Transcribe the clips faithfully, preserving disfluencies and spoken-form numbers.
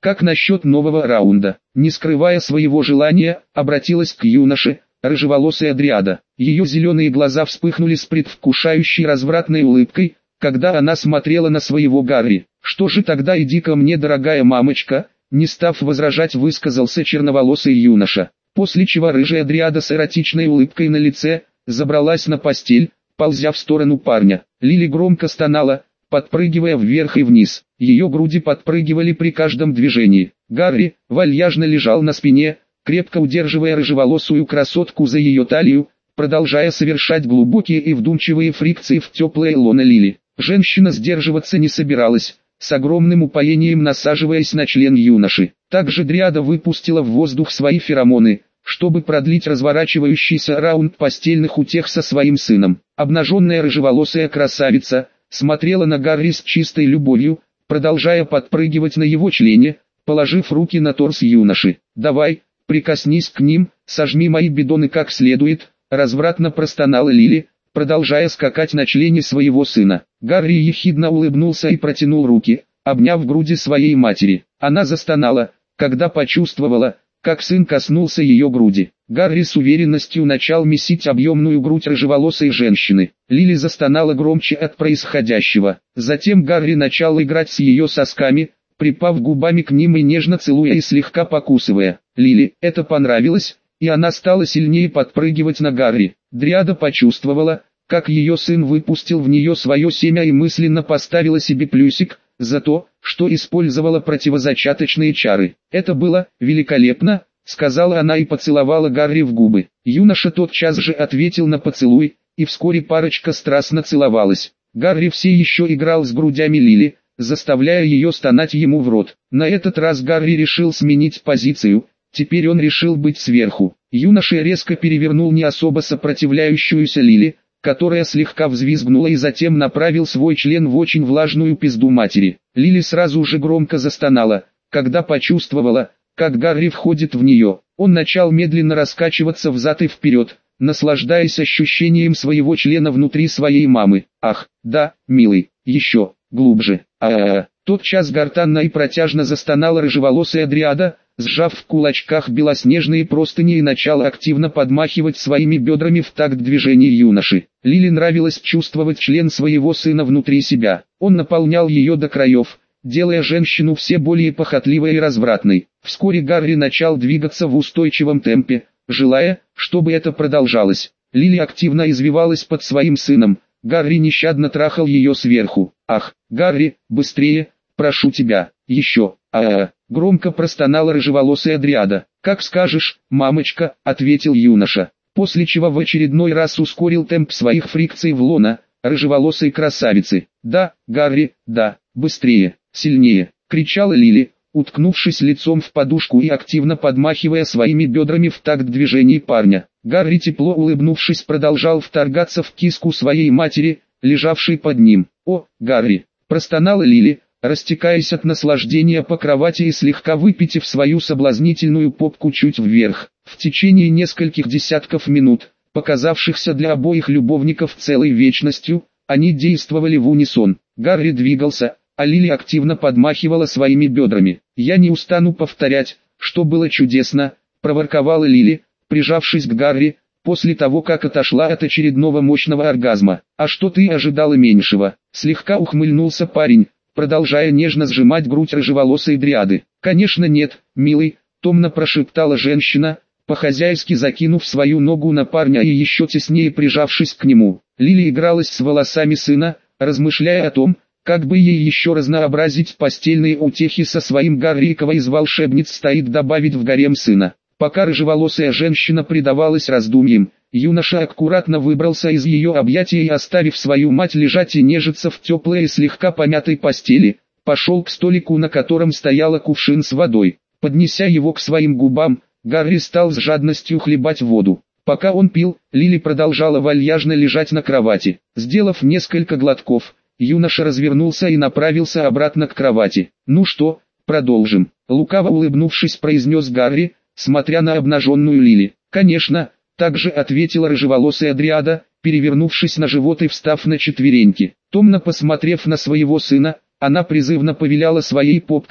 Как насчет нового раунда? Не скрывая своего желания, обратилась к юноше рыжеволосая дриада. Ее зеленые глаза вспыхнули с предвкушающей развратной улыбкой, когда она смотрела на своего Гарри. «Что же тогда, иди ко мне, дорогая мамочка», не став возражать, высказался черноволосый юноша. После чего рыжая дриада с эротичной улыбкой на лице забралась на постель, ползя в сторону парня. Лили громко стонала, подпрыгивая вверх и вниз. Ее груди подпрыгивали при каждом движении. Гарри вальяжно лежал на спине, крепко удерживая рыжеволосую красотку за ее талию, продолжая совершать глубокие и вдумчивые фрикции в теплое лоно Лили. Женщина сдерживаться не собиралась, с огромным упоением насаживаясь на член юноши. Также дриада выпустила в воздух свои феромоны, чтобы продлить разворачивающийся раунд постельных утех со своим сыном. Обнаженная рыжеволосая красавица смотрела на Гарри с чистой любовью, продолжая подпрыгивать на его члене, положив руки на торс юноши. «Давай, прикоснись к ним, сожми мои бидоны как следует», развратно простонала Лили, продолжая скакать на члене своего сына. Гарри ехидно улыбнулся и протянул руки, обняв груди своей матери. Она застонала, когда почувствовала, как сын коснулся ее груди. Гарри с уверенностью начал месить объемную грудь рыжеволосой женщины. Лили застонала громче от происходящего. Затем Гарри начал играть с ее сосками, припав губами к ним и нежно целуя и слегка покусывая. Лили это понравилось, и она стала сильнее подпрыгивать на Гарри. Дриада почувствовала, как ее сын выпустил в нее свое семя и мысленно поставила себе плюсик за то, что использовала противозачаточные чары. «Это было великолепно», — сказала она и поцеловала Гарри в губы. Юноша тотчас же ответил на поцелуй, и вскоре парочка страстно целовалась. Гарри все еще играл с грудями Лили, заставляя ее стонать ему в рот. На этот раз Гарри решил сменить позицию, теперь он решил быть сверху. Юноша резко перевернул не особо сопротивляющуюся Лили, которая слегка взвизгнула, и затем направил свой член в очень влажную пизду матери. Лили сразу же громко застонала, когда почувствовала, как Гарри входит в нее. Он начал медленно раскачиваться взад и вперед, наслаждаясь ощущением своего члена внутри своей мамы. «Ах, да, милый, еще, глубже, а-а-а». Тотчас гортанно и протяжно застонала рыжеволосая дриада, сжав в кулачках белоснежные простыни и начала активно подмахивать своими бедрами в такт движений юноши. Лили нравилось чувствовать член своего сына внутри себя. Он наполнял ее до краев, делая женщину все более похотливой и развратной. Вскоре Гарри начал двигаться в устойчивом темпе, желая, чтобы это продолжалось. Лили активно извивалась под своим сыном, Гарри нещадно трахал ее сверху. «Ах, Гарри, быстрее, прошу тебя, еще, а-а-а», громко простонала рыжеволосая дриада. «Как скажешь, мамочка», — ответил юноша, после чего в очередной раз ускорил темп своих фрикций в лоно рыжеволосой красавицы. «Да, Гарри, да, быстрее, сильнее», — кричала Лили, уткнувшись лицом в подушку и активно подмахивая своими бедрами в такт движений парня. Гарри, тепло улыбнувшись, продолжал вторгаться в киску своей матери, лежавшей под ним. «О, Гарри!» – простонала Лили, растекаясь от наслаждения по кровати и слегка выпитив свою соблазнительную попку чуть вверх. В течение нескольких десятков минут, показавшихся для обоих любовников целой вечностью, они действовали в унисон. Гарри двигался, а Лили активно подмахивала своими бедрами. «Я не устану повторять, что было чудесно», – проворковала Лили, прижавшись к Гарри, после того как отошла от очередного мощного оргазма. «А что ты ожидала меньшего?» – слегка ухмыльнулся парень, продолжая нежно сжимать грудь рыжеволосой дриады. «Конечно нет, милый», – томно прошептала женщина, по-хозяйски закинув свою ногу на парня и еще теснее прижавшись к нему. Лили игралась с волосами сына, размышляя о том, как бы ей еще разнообразить постельные утехи со своим Гарри, и кого из волшебниц стоит добавить в гарем сына. Пока рыжеволосая женщина предавалась раздумьям, юноша аккуратно выбрался из ее объятий и, оставив свою мать лежать и нежиться в теплой и слегка помятой постели, пошел к столику, на котором стояла кувшин с водой. Поднеся его к своим губам, Гарри стал с жадностью хлебать воду. Пока он пил, Лили продолжала вальяжно лежать на кровати. Сделав несколько глотков, юноша развернулся и направился обратно к кровати. «Ну что, продолжим?» — лукаво улыбнувшись, произнес Гарри, смотря на обнаженную Лили. «Конечно», — также ответила рыжеволосая дриада, перевернувшись на живот и встав на четвереньки. Томно посмотрев на своего сына, она призывно повиляла своей попкой,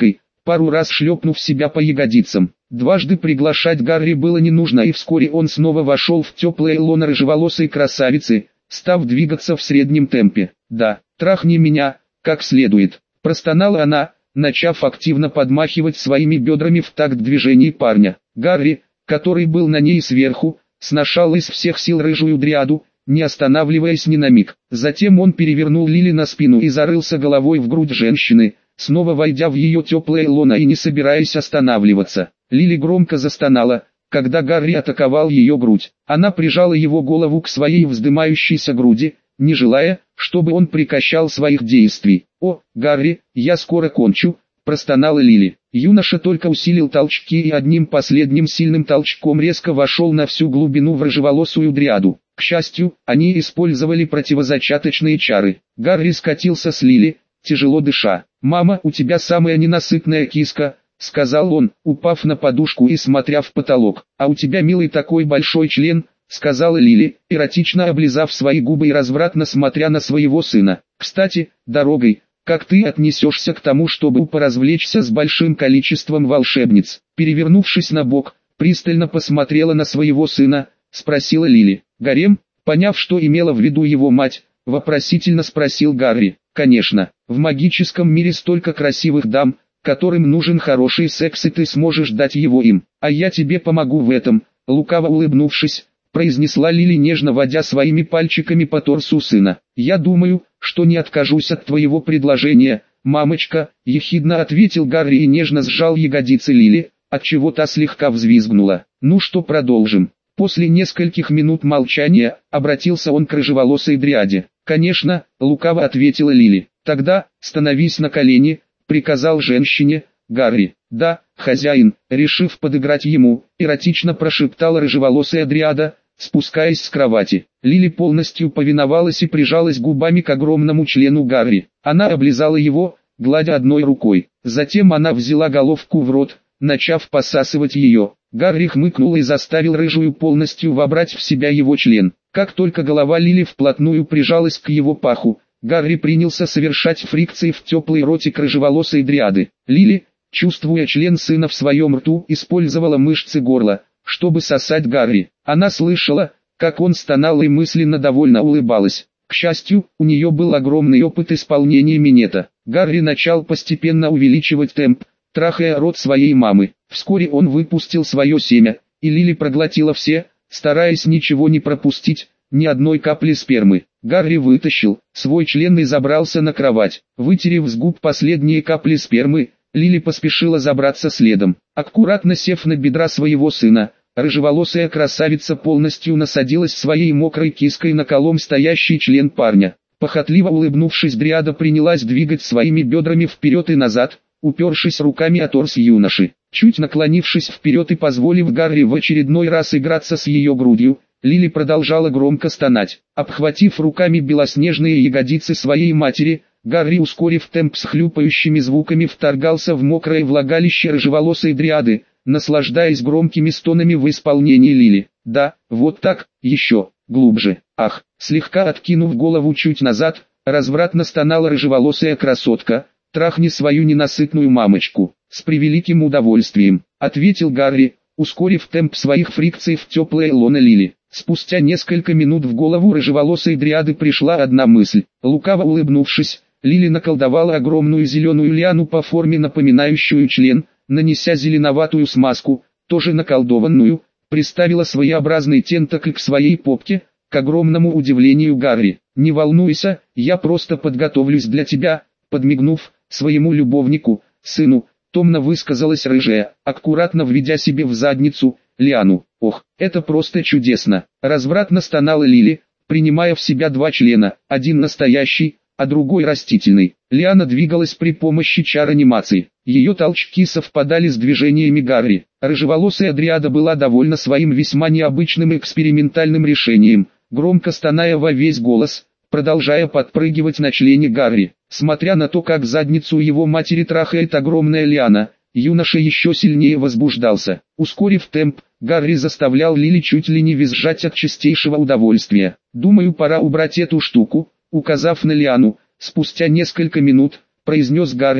пару раз шлепнув себя по ягодицам. Дважды приглашать Гарри было не нужно, и вскоре он снова вошел в теплое лоно рыжеволосой красавицы, став двигаться в среднем темпе. «Да, трахни меня, как следует», – простонала она, начав активно подмахивать своими бедрами в такт движений парня. Гарри, который был на ней сверху, сношал из всех сил рыжую дриаду, не останавливаясь ни на миг. Затем он перевернул Лили на спину и зарылся головой в грудь женщины, снова войдя в ее теплое лоно и не собираясь останавливаться. Лили громко застонала, когда Гарри атаковал ее грудь. Она прижала его голову к своей вздымающейся груди, не желая, чтобы он прекращал своих действий. «О, Гарри, я скоро кончу», – простонала Лили. Юноша только усилил толчки и одним последним сильным толчком резко вошел на всю глубину в рыжеволосую дриаду. К счастью, они использовали противозачаточные чары. Гарри скатился с Лили, тяжело дыша. «Мама, у тебя самая ненасытная киска», — сказал он, упав на подушку и смотря в потолок. «А у тебя, милый, такой большой член», — сказала Лили, эротично облизав свои губы и развратно смотря на своего сына. «Кстати, дорогой, как ты отнесешься к тому, чтобы поразвлечься с большим количеством волшебниц?» Перевернувшись на бок, пристально посмотрела на своего сына, спросила Лили. «Гарем?» Поняв, что имела в виду его мать, вопросительно спросил Гарри. «Конечно, в магическом мире столько красивых дам, которым нужен хороший секс, и ты сможешь дать его им, а я тебе помогу в этом», лукаво улыбнувшись, произнесла Лили, нежно водя своими пальчиками по торсу сына. «Я думаю, что не откажусь от твоего предложения, мамочка», ехидно ответил Гарри и нежно сжал ягодицы Лили, отчего та слегка взвизгнула. «Ну что, продолжим?» После нескольких минут молчания, обратился он к рыжеволосой дриаде. «Конечно», — лукаво ответила Лили. «Тогда, становись на колени», — приказал женщине. Гарри. «Да, хозяин», — решив подыграть ему, эротично прошептала рыжеволосая дриада, спускаясь с кровати. Лили полностью повиновалась и прижалась губами к огромному члену Гарри. Она облизала его, гладя одной рукой. Затем она взяла головку в рот, начав посасывать ее. Гарри хмыкнул и заставил рыжую полностью вобрать в себя его член. Как только голова Лили вплотную прижалась к его паху, Гарри принялся совершать фрикции в теплый ротик рыжеволосой дриады. Лили, чувствуя член сына в своем рту, использовала мышцы горла, чтобы сосать Гарри. Она слышала, как он стонал и мысленно довольно улыбалась. К счастью, у нее был огромный опыт исполнения минета. Гарри начал постепенно увеличивать темп, трахая рот своей мамы. Вскоре он выпустил свое семя, и Лили проглотила все, стараясь ничего не пропустить, ни одной капли спермы. Гарри вытащил свой член и забрался на кровать. Вытерев с губ последние капли спермы, Лили поспешила забраться следом. Аккуратно сев на бедра своего сына, рыжеволосая красавица полностью насадилась своей мокрой киской на колом стоящий член парня. Похотливо улыбнувшись, дриада принялась двигать своими бедрами вперед и назад, упершись руками о торс юноши. Чуть наклонившись вперед и позволив Гарри в очередной раз играться с ее грудью, Лили продолжала громко стонать. Обхватив руками белоснежные ягодицы своей матери, Гарри, ускорив темп с хлюпающими звуками, вторгался в мокрое влагалище рыжеволосой дриады, наслаждаясь громкими стонами в исполнении Лили. «Да, вот так, еще, глубже, ах!» Слегка откинув голову чуть назад, развратно стонала рыжеволосая красотка. «Трахни свою ненасытную мамочку». «С превеликим удовольствием», — ответил Гарри, ускорив темп своих фрикций в теплое лоно Лили. Спустя несколько минут в голову рыжеволосой дриады пришла одна мысль. Лукаво улыбнувшись, Лили наколдовала огромную зеленую лиану по форме, напоминающую член, нанеся зеленоватую смазку, тоже наколдованную, приставила своеобразный тентакль к своей попке, к огромному удивлению Гарри. «Не волнуйся, я просто подготовлюсь для тебя», подмигнув своему любовнику, сыну, томно высказалась рыжая, аккуратно введя себе в задницу лиану. «Ох, это просто чудесно!» Развратно стонала Лили, принимая в себя два члена, один настоящий, а другой растительный. Лиана двигалась при помощи чар анимации. Ее толчки совпадали с движениями Гарри. Рыжеволосая дриада была довольна своим весьма необычным экспериментальным решением, громко стоная во весь голос, продолжая подпрыгивать на члене Гарри. Смотря на то, как задницу его матери трахает огромная лиана, юноша еще сильнее возбуждался. Ускорив темп, Гарри заставлял Лили чуть ли не визжать от чистейшего удовольствия. «Думаю, пора убрать эту штуку», указав на лиану, спустя несколько минут, произнес Гарри,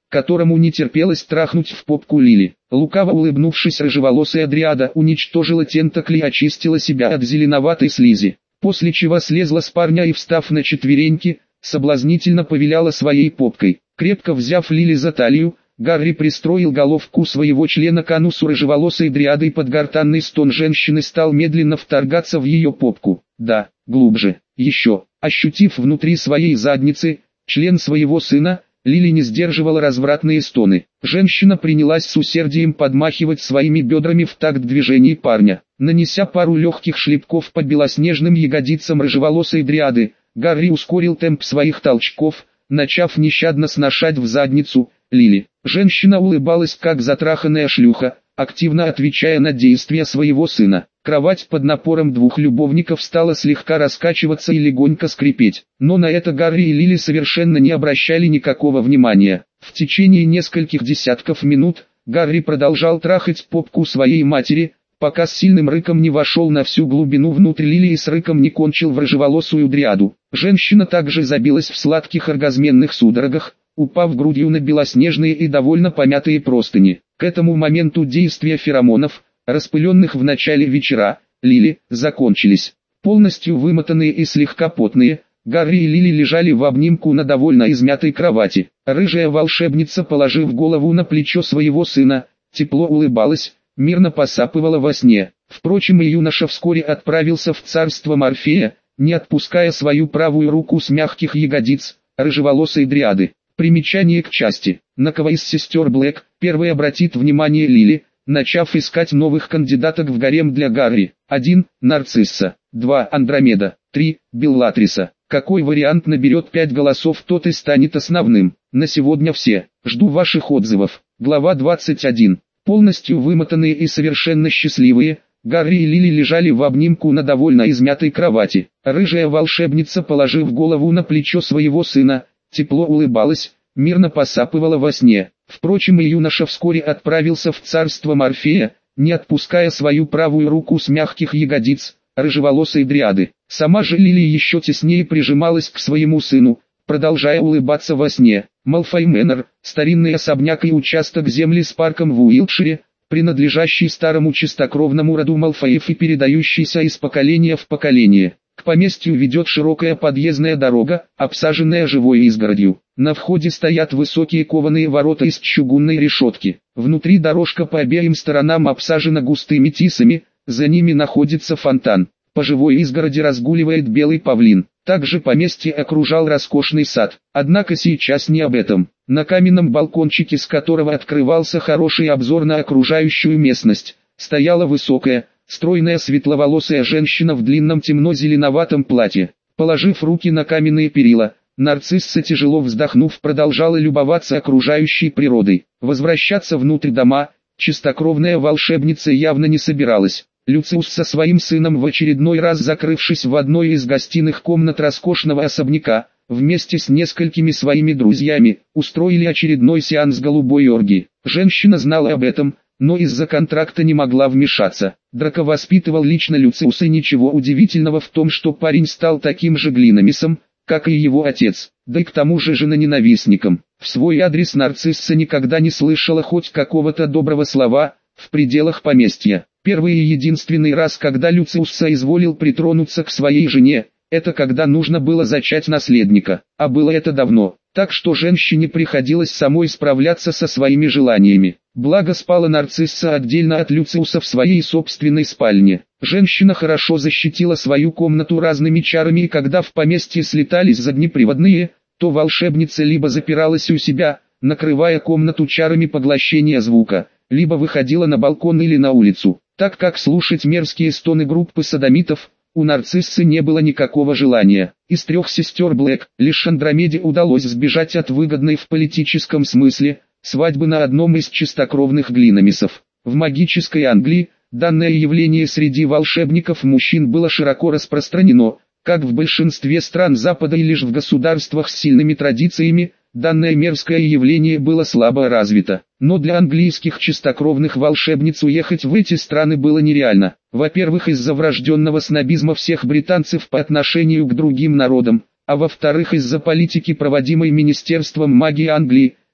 которому не терпелось трахнуть в попку Лили. Лукаво улыбнувшись, рыжеволосая дриада уничтожила тентакли и очистила себя от зеленоватой слизи, после чего слезла с парня и, встав на четвереньки, соблазнительно повиляла своей попкой. Крепко взяв Лили за талию, Гарри пристроил головку своего члена к анусу рыжеволосой дриады и под гортанный стон женщины стал медленно вторгаться в ее попку. Да, глубже, еще. Ощутив внутри своей задницы член своего сына, Лили не сдерживала развратные стоны. Женщина принялась с усердием подмахивать своими бедрами в такт движений парня. Нанеся пару легких шлепков по белоснежным ягодицам рыжеволосой дриады, Гарри ускорил темп своих толчков, начав нещадно сношать в задницу Лили. Женщина улыбалась как затраханная шлюха, активно отвечая на действия своего сына. Кровать под напором двух любовников стала слегка раскачиваться и легонько скрипеть, но на это Гарри и Лили совершенно не обращали никакого внимания. В течение нескольких десятков минут Гарри продолжал трахать попку своей матери, пока с сильным рыком не вошел на всю глубину внутрь Лили и с рыком не кончил в рыжеволосую дриаду. Женщина также забилась в сладких оргазменных судорогах, упав грудью на белоснежные и довольно помятые простыни. К этому моменту действия феромонов, распыленных в начале вечера, Лили, закончились. Полностью вымотанные и слегка потные, Гарри и Лили лежали в обнимку на довольно измятой кровати. Рыжая волшебница, положив голову на плечо своего сына, тепло улыбалась, мирно посапывала во сне. Впрочем, и юноша вскоре отправился в царство Морфея, не отпуская свою правую руку с мягких ягодиц рыжеволосой дриады. Примечание к части. На кого из сестер Блэк первой обратит внимание Лили, начав искать новых кандидаток в гарем для Гарри. один. Нарцисса. два. Андромеда. три. Беллатриса. Какой вариант наберет пять голосов, тот и станет основным. На сегодня все. Жду ваших отзывов. Глава двадцать один. Полностью вымотанные и совершенно счастливые, Гарри и Лили лежали в обнимку на довольно измятой кровати. Рыжая волшебница, положив голову на плечо своего сына, тепло улыбалась, мирно посапывала во сне. Впрочем, и юноша вскоре отправился в царство Морфея, не отпуская свою правую руку с мягких ягодиц рыжеволосой дриады. Сама же Лили еще теснее прижималась к своему сыну, продолжая улыбаться во сне. Малфой Мэннер, старинный особняк и участок земли с парком в Уилтшире, принадлежащий старому чистокровному роду Малфоев и передающийся из поколения в поколение. К поместью ведет широкая подъездная дорога, обсаженная живой изгородью. На входе стоят высокие кованые ворота из чугунной решетки. Внутри дорожка по обеим сторонам обсажена густыми тисами, за ними находится фонтан. По живой изгороди разгуливает белый павлин. Также поместье окружал роскошный сад. Однако сейчас не об этом. На каменном балкончике, с которого открывался хороший обзор на окружающую местность, стояла высокая, стройная светловолосая женщина в длинном темно-зеленоватом платье. Положив руки на каменные перила, Нарцисса, тяжело вздохнув, продолжала любоваться окружающей природой. Возвращаться внутрь дома чистокровная волшебница явно не собиралась. Люциус со своим сыном, в очередной раз закрывшись в одной из гостиных комнат роскошного особняка, вместе с несколькими своими друзьями, устроили очередной сеанс голубой оргии. Женщина знала об этом, но из-за контракта не могла вмешаться. Драко воспитывал лично Люциуса, и ничего удивительного в том, что парень стал таким же глиномесом, как и его отец, да и к тому же женоненавистником. В свой адрес Нарцисса никогда не слышала хоть какого-то доброго слова в пределах поместья. Первый и единственный раз, когда Люциус соизволил притронуться к своей жене, это когда нужно было зачать наследника, а было это давно, так что женщине приходилось самой справляться со своими желаниями. Благо спала Нарцисса отдельно от Люциуса в своей собственной спальне. Женщина хорошо защитила свою комнату разными чарами, и когда в поместье слетались заднеприводные, то волшебница либо запиралась у себя, накрывая комнату чарами поглощения звука, либо выходила на балкон или на улицу, так как слушать мерзкие стоны группы содомитов у Нарциссы не было никакого желания. Из трех сестер Блэк лишь Андромеде удалось сбежать от выгодной в политическом смысле свадьбы на одном из чистокровных глиномесов. В магической Англии данное явление среди волшебников-мужчин было широко распространено, как в большинстве стран Запада, и лишь в государствах с сильными традициями данное мерзкое явление было слабо развито. Но для английских чистокровных волшебниц уехать в эти страны было нереально. Во-первых, из-за врожденного снобизма всех британцев по отношению к другим народам, а во-вторых, из-за политики, проводимой Министерством магии Англии,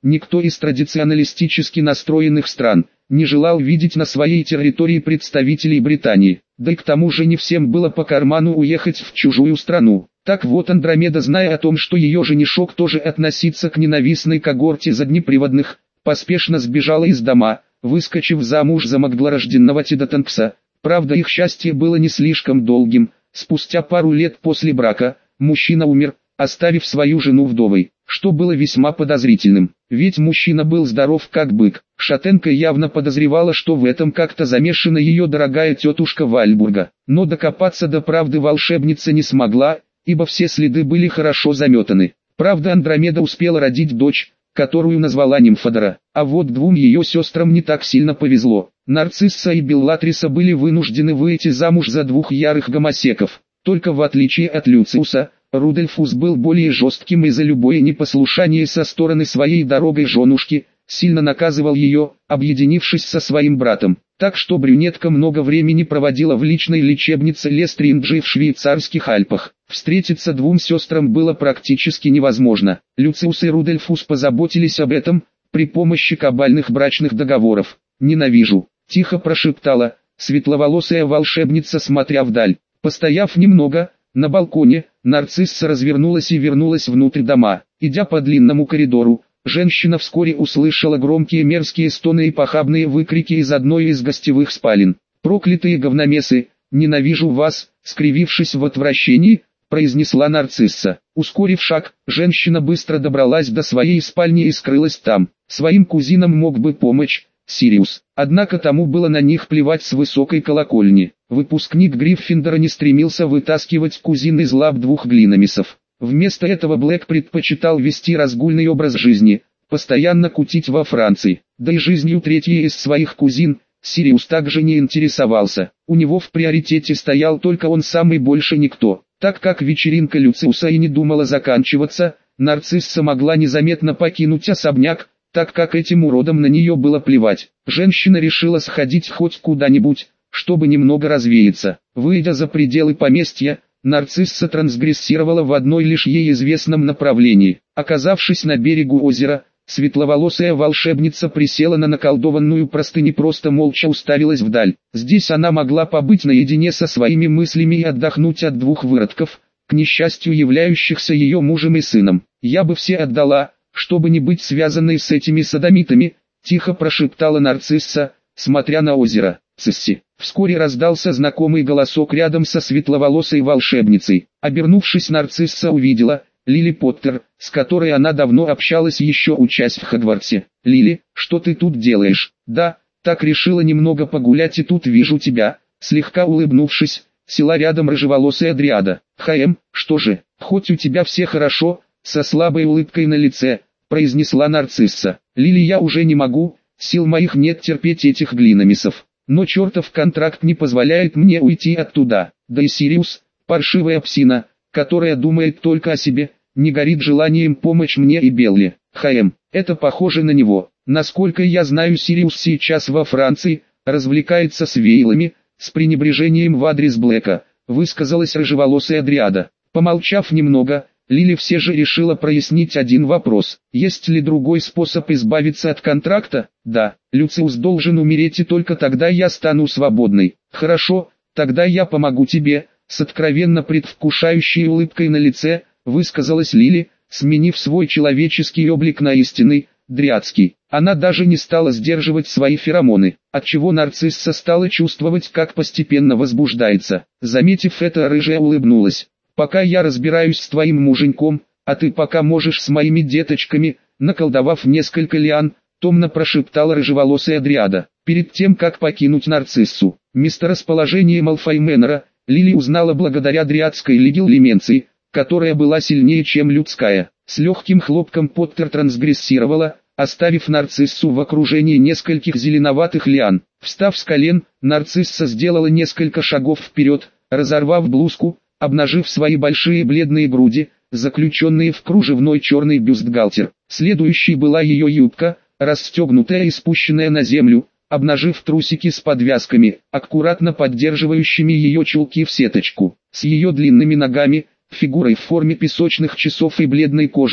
Никто из традиционалистически настроенных стран не желал видеть на своей территории представителей Британии, да и к тому же не всем было по карману уехать в чужую страну. Так вот Андромеда, зная о том, что ее женишок тоже относится к ненавистной когорте заднеприводных, поспешно сбежала из дома, выскочив замуж за мглорожденного Тидатанкса. Правда, их счастье было не слишком долгим. Спустя пару лет после брака, мужчина умер, оставив свою жену вдовой, что было весьма подозрительным, ведь мужчина был здоров как бык. Шатенка явно подозревала, что в этом как-то замешана ее дорогая тетушка Вальбурга, но докопаться до правды волшебница не смогла, ибо все следы были хорошо заметаны. Правда, Андромеда успела родить дочь, которую назвала Нимфодора, а вот двум ее сестрам не так сильно повезло. Нарцисса и Беллатриса были вынуждены выйти замуж за двух ярых гомосеков. Только в отличие от Люциуса, Рудольфус был более жестким и за любое непослушание со стороны своей дорогой женушки сильно наказывал ее, объединившись со своим братом. Так что брюнетка много времени проводила в личной лечебнице Лестринджи в швейцарских Альпах. Встретиться двум сестрам было практически невозможно. Люциус и Рудольфус позаботились об этом при помощи кабальных брачных договоров. «Ненавижу», — тихо прошептала светловолосая волшебница, смотря вдаль. Постояв немного на балконе, Нарцисса развернулась и вернулась внутрь дома. Идя по длинному коридору, женщина вскоре услышала громкие мерзкие стоны и похабные выкрики из одной из гостевых спален. «Проклятые говномесы, ненавижу вас!» — скривившись в отвращении, произнесла Нарцисса. Ускорив шаг, женщина быстро добралась до своей спальни и скрылась там. Своим кузинам мог бы помочь Сириус, однако тому было на них плевать с высокой колокольни. Выпускник Гриффиндора не стремился вытаскивать кузин из лап двух глиномесов. Вместо этого Блэк предпочитал вести разгульный образ жизни, постоянно кутить во Франции. Да и жизнью третьей из своих кузин Сириус также не интересовался. У него в приоритете стоял только он сам и больше никто. Так как вечеринка Люциуса и не думала заканчиваться, Нарцисса могла незаметно покинуть особняк, так как этим уродам на нее было плевать. Женщина решила сходить хоть куда-нибудь, чтобы немного развеяться. Выйдя за пределы поместья, Нарцисса трансгрессировала в одной лишь ей известном направлении. Оказавшись на берегу озера, светловолосая волшебница присела на наколдованную простынь и просто молча уставилась вдаль. Здесь она могла побыть наедине со своими мыслями и отдохнуть от двух выродков, к несчастью являющихся ее мужем и сыном. «Я бы все отдала, чтобы не быть связанной с этими содомитами», — тихо прошептала Нарцисса, смотря на озеро. «Цисси». Вскоре раздался знакомый голосок рядом со светловолосой волшебницей. Обернувшись, Нарцисса увидела Лили Поттер, с которой она давно общалась, еще учась в Хогвартсе. «Лили, что ты тут делаешь?» «Да, так решила немного погулять и тут вижу тебя», — слегка улыбнувшись, села рядом рыжеволосая Дриада. «Хм, что же, хоть у тебя все хорошо», — со слабой улыбкой на лице произнесла Нарцисса. «Лили, я уже не могу, сил моих нет терпеть этих глиномесов. Но чертов контракт не позволяет мне уйти оттуда. Да и Сириус, паршивая псина, которая думает только о себе, не горит желанием помочь мне и Белли. Хм, это похоже на него. Насколько я знаю, Сириус сейчас во Франции, развлекается с вейлами», с пренебрежением в адрес Блэка, высказалась рыжеволосая Дриада. Помолчав немного, Лили все же решила прояснить один вопрос. Есть ли другой способ избавиться от контракта? Да, Люциус должен умереть, и только тогда я стану свободной. Хорошо, тогда я помогу тебе, с откровенно предвкушающей улыбкой на лице, высказалась Лили, сменив свой человеческий облик на истинный, дриадский. Она даже не стала сдерживать свои феромоны, отчего Нарцисса стала чувствовать, как постепенно возбуждается. Заметив это, рыжая улыбнулась. «Пока я разбираюсь с твоим муженьком, а ты пока можешь с моими деточками», наколдовав несколько лиан, томно прошептала рыжеволосая Дриада. Перед тем, как покинуть Нарциссу, месторасположение Малфой Мэннера, Лили узнала благодаря дриадской легилименции, которая была сильнее, чем людская. С легким хлопком Поттер трансгрессировала, оставив Нарциссу в окружении нескольких зеленоватых лиан. Встав с колен, Нарцисса сделала несколько шагов вперед, разорвав блузку, обнажив свои большие бледные груди, заключенные в кружевной черный бюстгальтер. Следующей была ее юбка, расстегнутая и спущенная на землю, обнажив трусики с подвязками, аккуратно поддерживающими ее чулки в сеточку. С ее длинными ногами, фигурой в форме песочных часов и бледной кожей,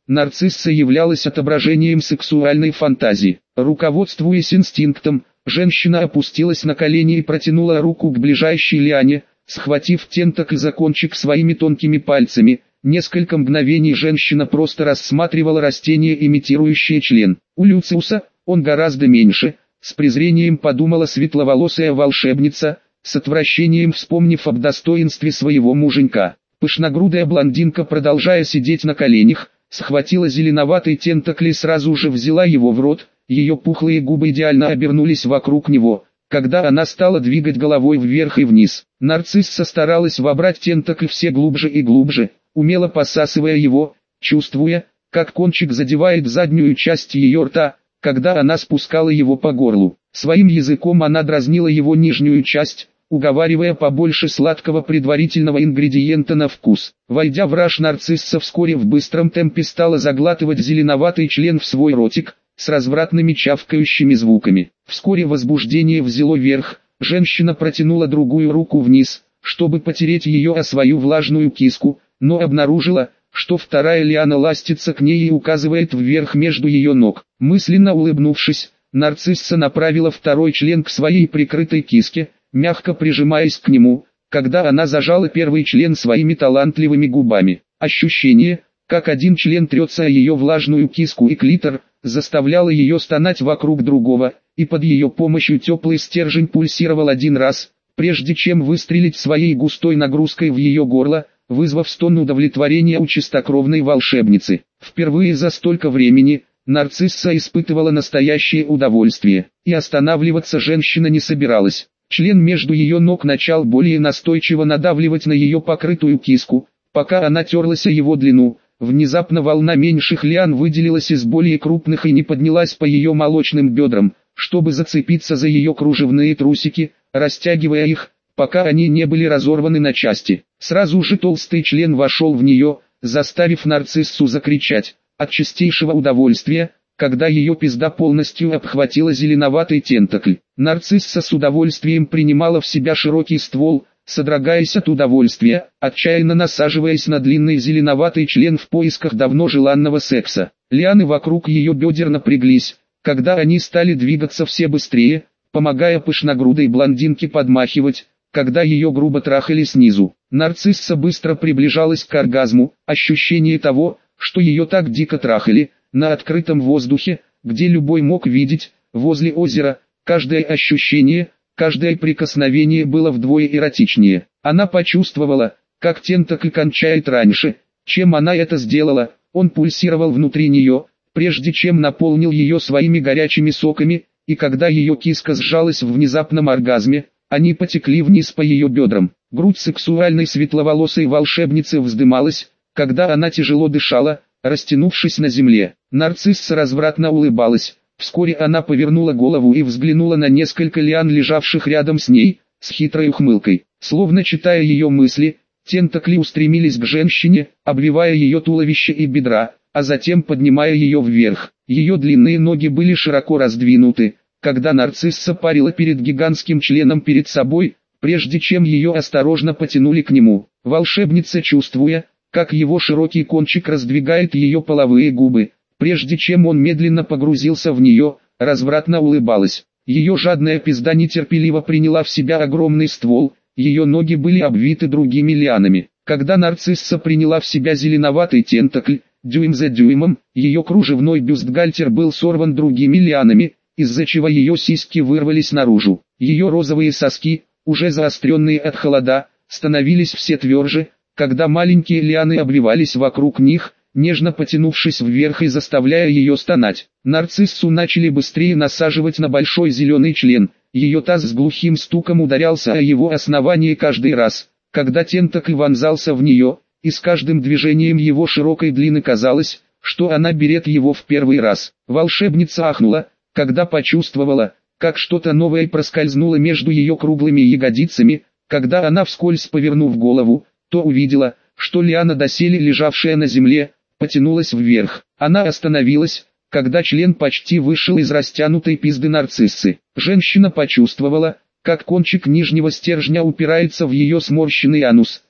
Нарцисса являлась отображением сексуальной фантазии. Руководствуясь инстинктом, женщина опустилась на колени и протянула руку к ближайшей лиане, схватив тентакль за кончик своими тонкими пальцами. Несколько мгновений женщина просто рассматривала растение, имитирующее член. У Люциуса он гораздо меньше, с презрением подумала светловолосая волшебница, с отвращением вспомнив об достоинстве своего муженька. Пышногрудая блондинка, продолжая сидеть на коленях, схватила зеленоватый тентакль и сразу же взяла его в рот. Ее пухлые губы идеально обернулись вокруг него, когда она стала двигать головой вверх и вниз. Нарцисса старалась вобрать тентакль все глубже и глубже, умело посасывая его, чувствуя, как кончик задевает заднюю часть ее рта, когда она спускала его по горлу. Своим языком она дразнила его нижнюю часть, уговаривая побольше сладкого предварительного ингредиента на вкус. Войдя в раж, нарцисса вскоре в быстром темпе стала заглатывать зеленоватый член в свой ротик, с развратными чавкающими звуками. Вскоре возбуждение взяло верх, женщина протянула другую руку вниз, чтобы потереть ее о свою влажную киску, но обнаружила, что вторая лиана ластится к ней и указывает вверх между ее ног. Мысленно улыбнувшись, нарцисса направила второй член к своей прикрытой киске, мягко прижимаясь к нему, когда она зажала первый член своими талантливыми губами. Ощущение, как один член трется о ее влажную киску и клитор, заставляло ее стонать вокруг другого, и под ее помощью теплый стержень пульсировал один раз, прежде чем выстрелить своей густой нагрузкой в ее горло, вызвав стон удовлетворения у чистокровной волшебницы. Впервые за столько времени нарцисса испытывала настоящее удовольствие, и останавливаться женщина не собиралась. Член между ее ног начал более настойчиво надавливать на ее покрытую киску, пока она терлась о его длину. Внезапно волна меньших лиан выделилась из более крупных и не поднялась по ее молочным бедрам, чтобы зацепиться за ее кружевные трусики, растягивая их, пока они не были разорваны на части. Сразу же толстый член вошел в нее, заставив нарциссу закричать от чистейшего удовольствия, когда ее пизда полностью обхватила зеленоватый тентакль. Нарцисса с удовольствием принимала в себя широкий ствол, содрогаясь от удовольствия, отчаянно насаживаясь на длинный зеленоватый член в поисках давно желанного секса. Лианы вокруг ее бедер напряглись, когда они стали двигаться все быстрее, помогая пышногрудой блондинке подмахивать, когда ее грубо трахали снизу. Нарцисса быстро приближалась к оргазму, ощущение того, что ее так дико трахали, на открытом воздухе, где любой мог видеть, возле озера, каждое ощущение, каждое прикосновение было вдвое эротичнее. Она почувствовала, как тентакль кончает раньше, чем она это сделала. Он пульсировал внутри нее, прежде чем наполнил ее своими горячими соками, и когда ее киска сжалась в внезапном оргазме, они потекли вниз по ее бедрам. Грудь сексуальной светловолосой волшебницы вздымалась, когда она тяжело дышала, растянувшись на земле. Нарцисса развратно улыбалась. Вскоре она повернула голову и взглянула на несколько лиан, лежавших рядом с ней, с хитрой ухмылкой. Словно читая ее мысли, тентакли устремились к женщине, обвивая ее туловище и бедра, а затем поднимая ее вверх. Ее длинные ноги были широко раздвинуты, когда нарцисса парила перед гигантским членом перед собой, прежде чем ее осторожно потянули к нему. Волшебница, чувствуя, как его широкий кончик раздвигает ее половые губы, прежде чем он медленно погрузился в нее, развратно улыбалась. Ее жадная пизда нетерпеливо приняла в себя огромный ствол, ее ноги были обвиты другими лианами. Когда нарцисса приняла в себя зеленоватый тентакль, дюйм за дюймом, ее кружевной бюстгальтер был сорван другими лианами, из-за чего ее сиськи вырвались наружу. Ее розовые соски, уже заостренные от холода, становились все тверже, когда маленькие лианы обвивались вокруг них, нежно потянувшись вверх и заставляя ее стонать. Нарциссу начали быстрее насаживать на большой зеленый член, ее таз с глухим стуком ударялся о его основание каждый раз, когда тентакль вонзался в нее, и с каждым движением его широкой длины казалось, что она берет его в первый раз. Волшебница ахнула, когда почувствовала, как что-то новое проскользнуло между ее круглыми ягодицами. Когда она вскользь, повернув голову, то увидела, что лиана, доселе лежавшая на земле, потянулась вверх. Она остановилась, когда член почти вышел из растянутой пизды нарциссы. Женщина почувствовала, как кончик нижнего стержня упирается в ее сморщенный анус,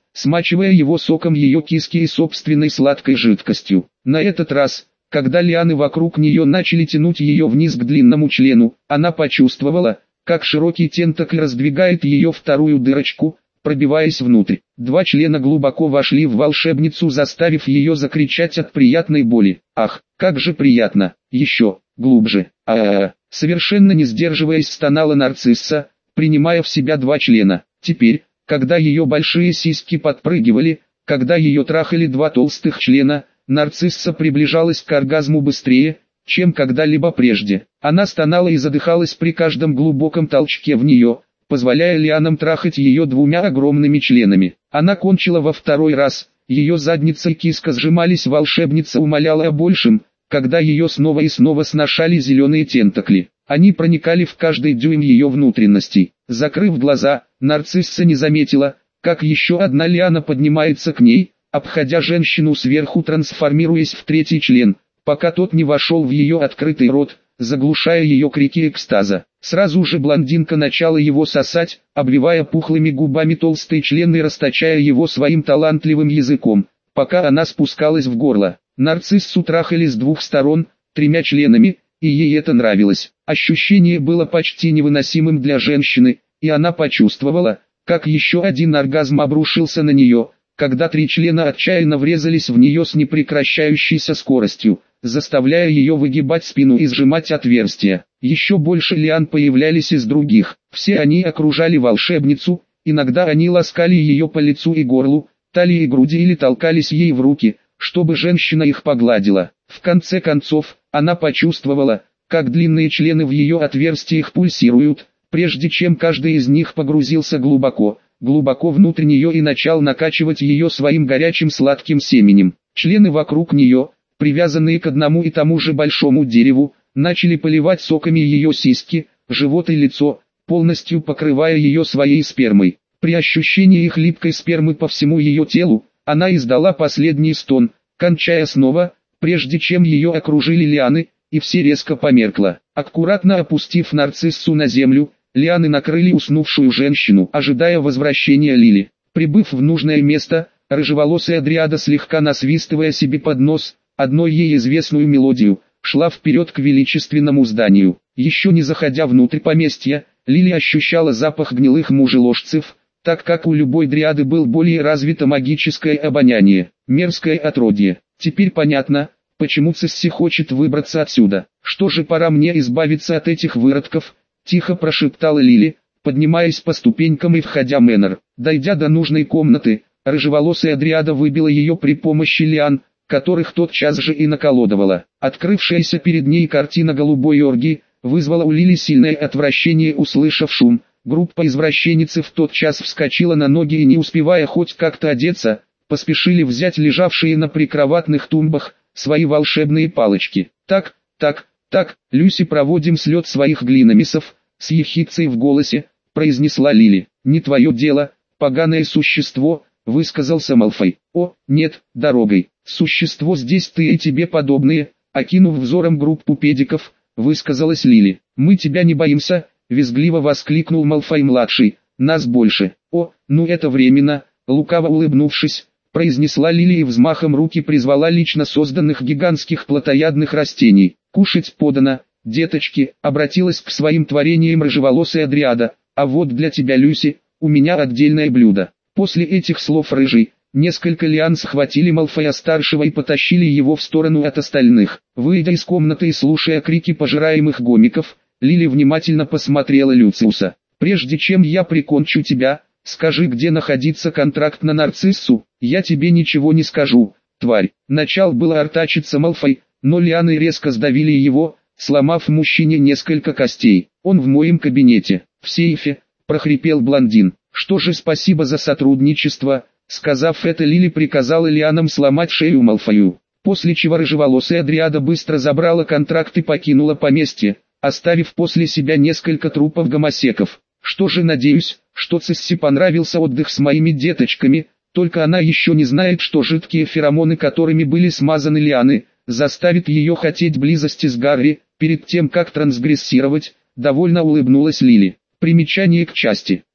смачивая его соком ее киски и собственной сладкой жидкостью. На этот раз, когда лианы вокруг нее начали тянуть ее вниз к длинному члену, она почувствовала, как широкий тентакль раздвигает ее вторую дырочку, пробиваясь внутрь. Два члена глубоко вошли в волшебницу, заставив ее закричать от приятной боли. Ах, как же приятно! Еще глубже. А-а-а! Совершенно не сдерживаясь, стонала нарцисса, принимая в себя два члена. Теперь, когда ее большие сиськи подпрыгивали, когда ее трахали два толстых члена, нарцисса приближалась к оргазму быстрее, чем когда-либо прежде. Она стонала и задыхалась при каждом глубоком толчке в нее, позволяя лианам трахать ее двумя огромными членами. Она кончила во второй раз, ее задница и киска сжимались, волшебница умоляла о большем, когда ее снова и снова сношали зеленые тентакли. Они проникали в каждый дюйм ее внутренностей. Закрыв глаза, нарцисса не заметила, как еще одна лиана поднимается к ней, обходя женщину сверху, трансформируясь в третий член, пока тот не вошел в ее открытый рот, заглушая ее крики экстаза. Сразу же блондинка начала его сосать, обвивая пухлыми губами толстый член и расточая его своим талантливым языком, пока она спускалась в горло. Нарциссу трахали с двух сторон, тремя членами, и ей это нравилось. Ощущение было почти невыносимым для женщины, и она почувствовала, как еще один оргазм обрушился на нее, когда три члена отчаянно врезались в нее с непрекращающейся скоростью, заставляя ее выгибать спину и сжимать отверстия. Еще больше лиан появлялись из других. Все они окружали волшебницу, иногда они ласкали ее по лицу и горлу, талии и груди или толкались ей в руки, чтобы женщина их погладила. В конце концов, она почувствовала, как длинные члены в ее отверстиях пульсируют, прежде чем каждый из них погрузился глубоко, глубоко внутрь нее и начал накачивать ее своим горячим сладким семенем. Члены вокруг нее, привязанные к одному и тому же большому дереву, начали поливать соками ее сиськи, живот и лицо, полностью покрывая ее своей спермой. При ощущении их липкой спермы по всему ее телу, она издала последний стон, кончая снова, прежде чем ее окружили лианы, и все резко померкло. Аккуратно опустив нарциссу на землю, лианы накрыли уснувшую женщину, ожидая возвращения Лили. Прибыв в нужное место, рыжеволосая дриада, слегка насвистывая себе под нос одной ей известную мелодию, шла вперед к величественному зданию. Еще не заходя внутрь поместья, Лили ощущала запах гнилых мужеложцев, так как у любой дриады был более развито магическое обоняние, мерзкое отродье. Теперь понятно, почему Цесси хочет выбраться отсюда. Что же, пора мне избавиться от этих выродков, тихо прошептала Лили, поднимаясь по ступенькам и входя в Мэннер. Дойдя до нужной комнаты, рыжеволосая дриада выбила ее при помощи лиан, которых тотчас же и наколодовала. Открывшаяся перед ней картина голубой оргии вызвала у Лили сильное отвращение, услышав шум. Группа извращенцев тотчас вскочила на ноги и, не успевая хоть как-то одеться, поспешили взять лежавшие на прикроватных тумбах свои волшебные палочки. «Так, так, так, Люси, проводим слет своих глиномесов», с ехидцей в голосе, произнесла Лили. «Не твое дело, поганое существо», высказался Малфой. «О, нет, дорогой, существо здесь ты и тебе подобные», окинув взором группу педиков, высказалась Лили. «Мы тебя не боимся», визгливо воскликнул Малфой-младший, «нас больше». «О, ну это временно», лукаво улыбнувшись, произнесла Лили и взмахом руки призвала лично созданных гигантских плотоядных растений. «Кушать подано, деточки», обратилась к своим творениям рыжеволосая дриада, «а вот для тебя, Люси, у меня отдельное блюдо». После этих слов рыжий, несколько лиан схватили Малфоя-старшего и потащили его в сторону от остальных. Выйдя из комнаты и слушая крики пожираемых гомиков, Лили внимательно посмотрела Люциуса. «Прежде чем я прикончу тебя, скажи, где находится контракт на нарциссу». «Я тебе ничего не скажу, тварь». Начал было артачиться Малфой, но лианы резко сдавили его, сломав мужчине несколько костей. «Он в моем кабинете, в сейфе», прохрипел блондин. «Что же, спасибо за сотрудничество», сказав это, Лили приказала лианам сломать шею Малфою. После чего рыжеволосая дриада быстро забрала контракт и покинула поместье, оставив после себя несколько трупов гомосеков. «Что же, надеюсь, что Цесси понравился отдых с моими деточками», только она еще не знает, что жидкие феромоны, которыми были смазаны лианы, заставит ее хотеть близости с Гарри. Перед тем как трансгрессировать, довольно улыбнулась Лили. Примечание к части.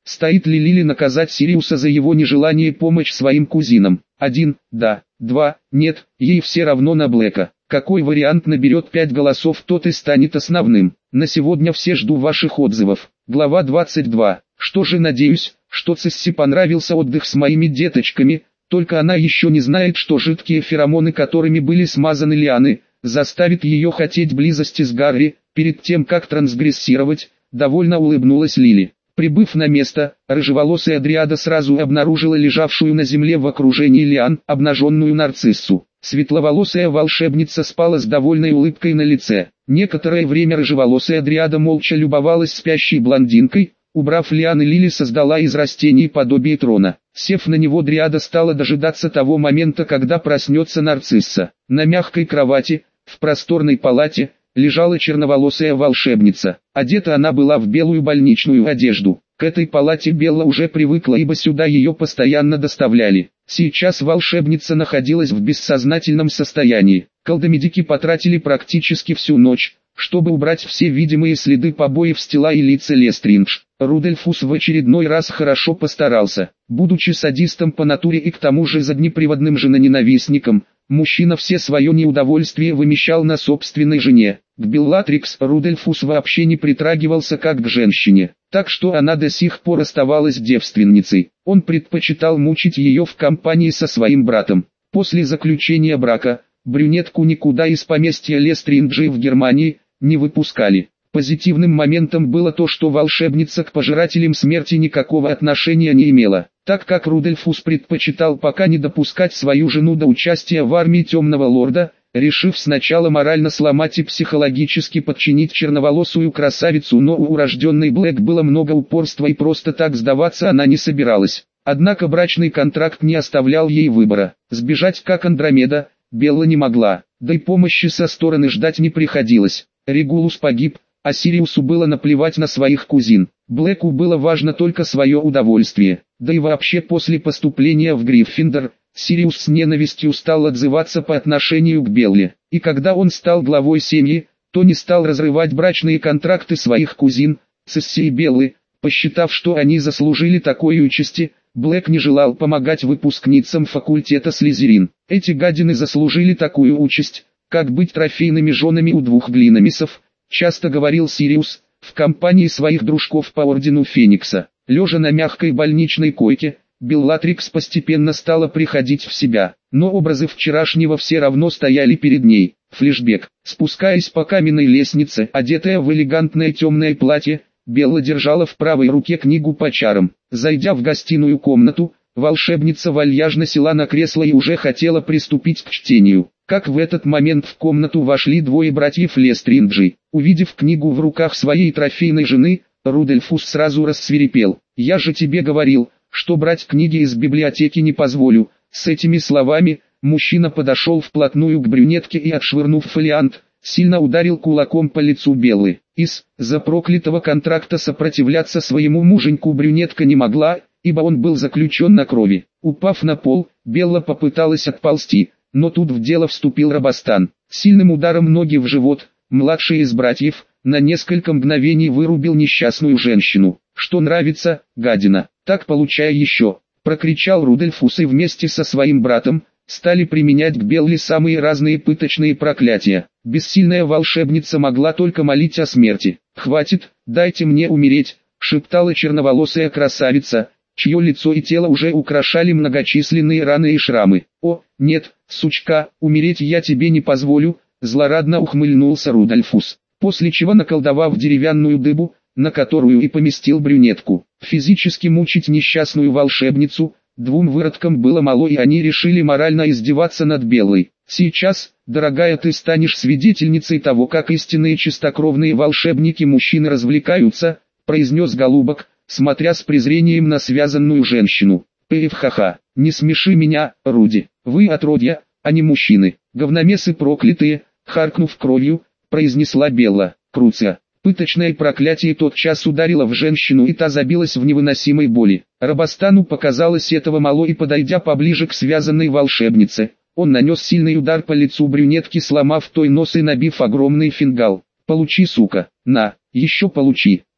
Стоит ли Лили наказать Сириуса за его нежелание помочь своим кузинам? Один, да, два, нет, ей все равно на Блэка. Какой вариант наберет пять голосов, тот и станет основным. На сегодня все, жду ваших отзывов. Глава двадцать два. Что же, надеюсь, что Цесси понравился отдых с моими деточками, только она еще не знает, что жидкие феромоны, которыми были смазаны лианы, заставит ее хотеть близости с Гарри. Перед тем как трансгрессировать, довольно улыбнулась Лили. Прибыв на место, рыжеволосая дриада сразу обнаружила лежавшую на земле в окружении лиан обнаженную нарциссу. Светловолосая волшебница спала с довольной улыбкой на лице. Некоторое время рыжеволосая дриада молча любовалась спящей блондинкой. Убрав лианы, Лили создала из растений подобие трона. Сев на него, дриада стала дожидаться того момента, когда проснется нарцисса. На мягкой кровати, в просторной палате, лежала черноволосая волшебница. Одета она была в белую больничную одежду. К этой палате Белла уже привыкла, ибо сюда ее постоянно доставляли. Сейчас волшебница находилась в бессознательном состоянии. Колдомедики потратили практически всю ночь, чтобы убрать все видимые следы побоев с тела и лица Лестриндж. Рудольфус в очередной раз хорошо постарался. Будучи садистом по натуре и к тому же заднеприводным женоненавистником, мужчина все свое неудовольствие вымещал на собственной жене. К Беллатрикс Рудольфус вообще не притрагивался как к женщине, так что она до сих пор оставалась девственницей. Он предпочитал мучить ее в компании со своим братом. После заключения брака, брюнетку никуда из поместья Лестринджи в Германии не выпускали. Позитивным моментом было то, что волшебница к пожирателям смерти никакого отношения не имела, так как Рудольфус предпочитал пока не допускать свою жену до участия в армии Темного Лорда, решив сначала морально сломать и психологически подчинить черноволосую красавицу, но у урожденной Блэк было много упорства и просто так сдаваться она не собиралась. Однако брачный контракт не оставлял ей выбора. Сбежать как Андромеда Белла не могла, да и помощи со стороны ждать не приходилось. Регулус погиб, а Сириусу было наплевать на своих кузин. Блэку было важно только свое удовольствие. Да и вообще после поступления в Гриффиндор, Сириус с ненавистью стал отзываться по отношению к Белле. И когда он стал главой семьи, то не стал разрывать брачные контракты своих кузин, Цесси и Беллы, посчитав, что они заслужили такой участи. Блэк не желал помогать выпускницам факультета Слизерин. Эти гадины заслужили такую участь, как быть трофейными женами у двух глиномисов, часто говорил Сириус, в компании своих дружков по Ордену Феникса. Лежа на мягкой больничной койке, Беллатрикс постепенно стала приходить в себя, но образы вчерашнего все равно стояли перед ней. Флешбэк. Спускаясь по каменной лестнице, одетая в элегантное темное платье, Белла держала в правой руке книгу по чарам. Зайдя в гостиную комнату, волшебница вальяжно села на кресло и уже хотела приступить к чтению. Как в этот момент в комнату вошли двое братьев Лестринджи. Увидев книгу в руках своей трофейной жены, Рудольфус сразу рассвирепел. «Я же тебе говорил, что брать книги из библиотеки не позволю». С этими словами, мужчина подошел вплотную к брюнетке и, отшвырнув фолиант, сильно ударил кулаком по лицу Беллы. Из-за проклятого контракта сопротивляться своему муженьку брюнетка не могла, ибо он был заключен на крови. Упав на пол, Белла попыталась отползти, но тут в дело вступил Робостан. Сильным ударом ноги в живот, младший из братьев, на несколько мгновений вырубил несчастную женщину. «Что нравится, гадина, так получай еще!» — прокричал Рудольфус и вместе со своим братом стали применять к Белле самые разные пыточные проклятия. Бессильная волшебница могла только молить о смерти. «Хватит, дайте мне умереть!» — шептала черноволосая красавица, чье лицо и тело уже украшали многочисленные раны и шрамы. «О, нет, сучка, умереть я тебе не позволю!» — злорадно ухмыльнулся Рудольфус, после чего, наколдовав деревянную дыбу, на которую и поместил брюнетку, физически мучить несчастную волшебницу, двум выродкам было мало, и они решили морально издеваться над Беллой. «Сейчас, дорогая, ты станешь свидетельницей того, как истинные чистокровные волшебники-мужчины развлекаются», — произнес Голубок, смотря с презрением на связанную женщину. «Пф-ха-ха, не смеши меня, Руди, вы отродья, а не мужчины, говномесы проклятые», — харкнув кровью, произнесла Белла. «Круция». Пыточное проклятие тотчас ударило в женщину, и та забилась в невыносимой боли. Робостану показалось этого мало, и, подойдя поближе к связанной волшебнице, он нанес сильный удар по лицу брюнетки, сломав той нос и набив огромный фингал. «Получи, сука, на, еще получи, на».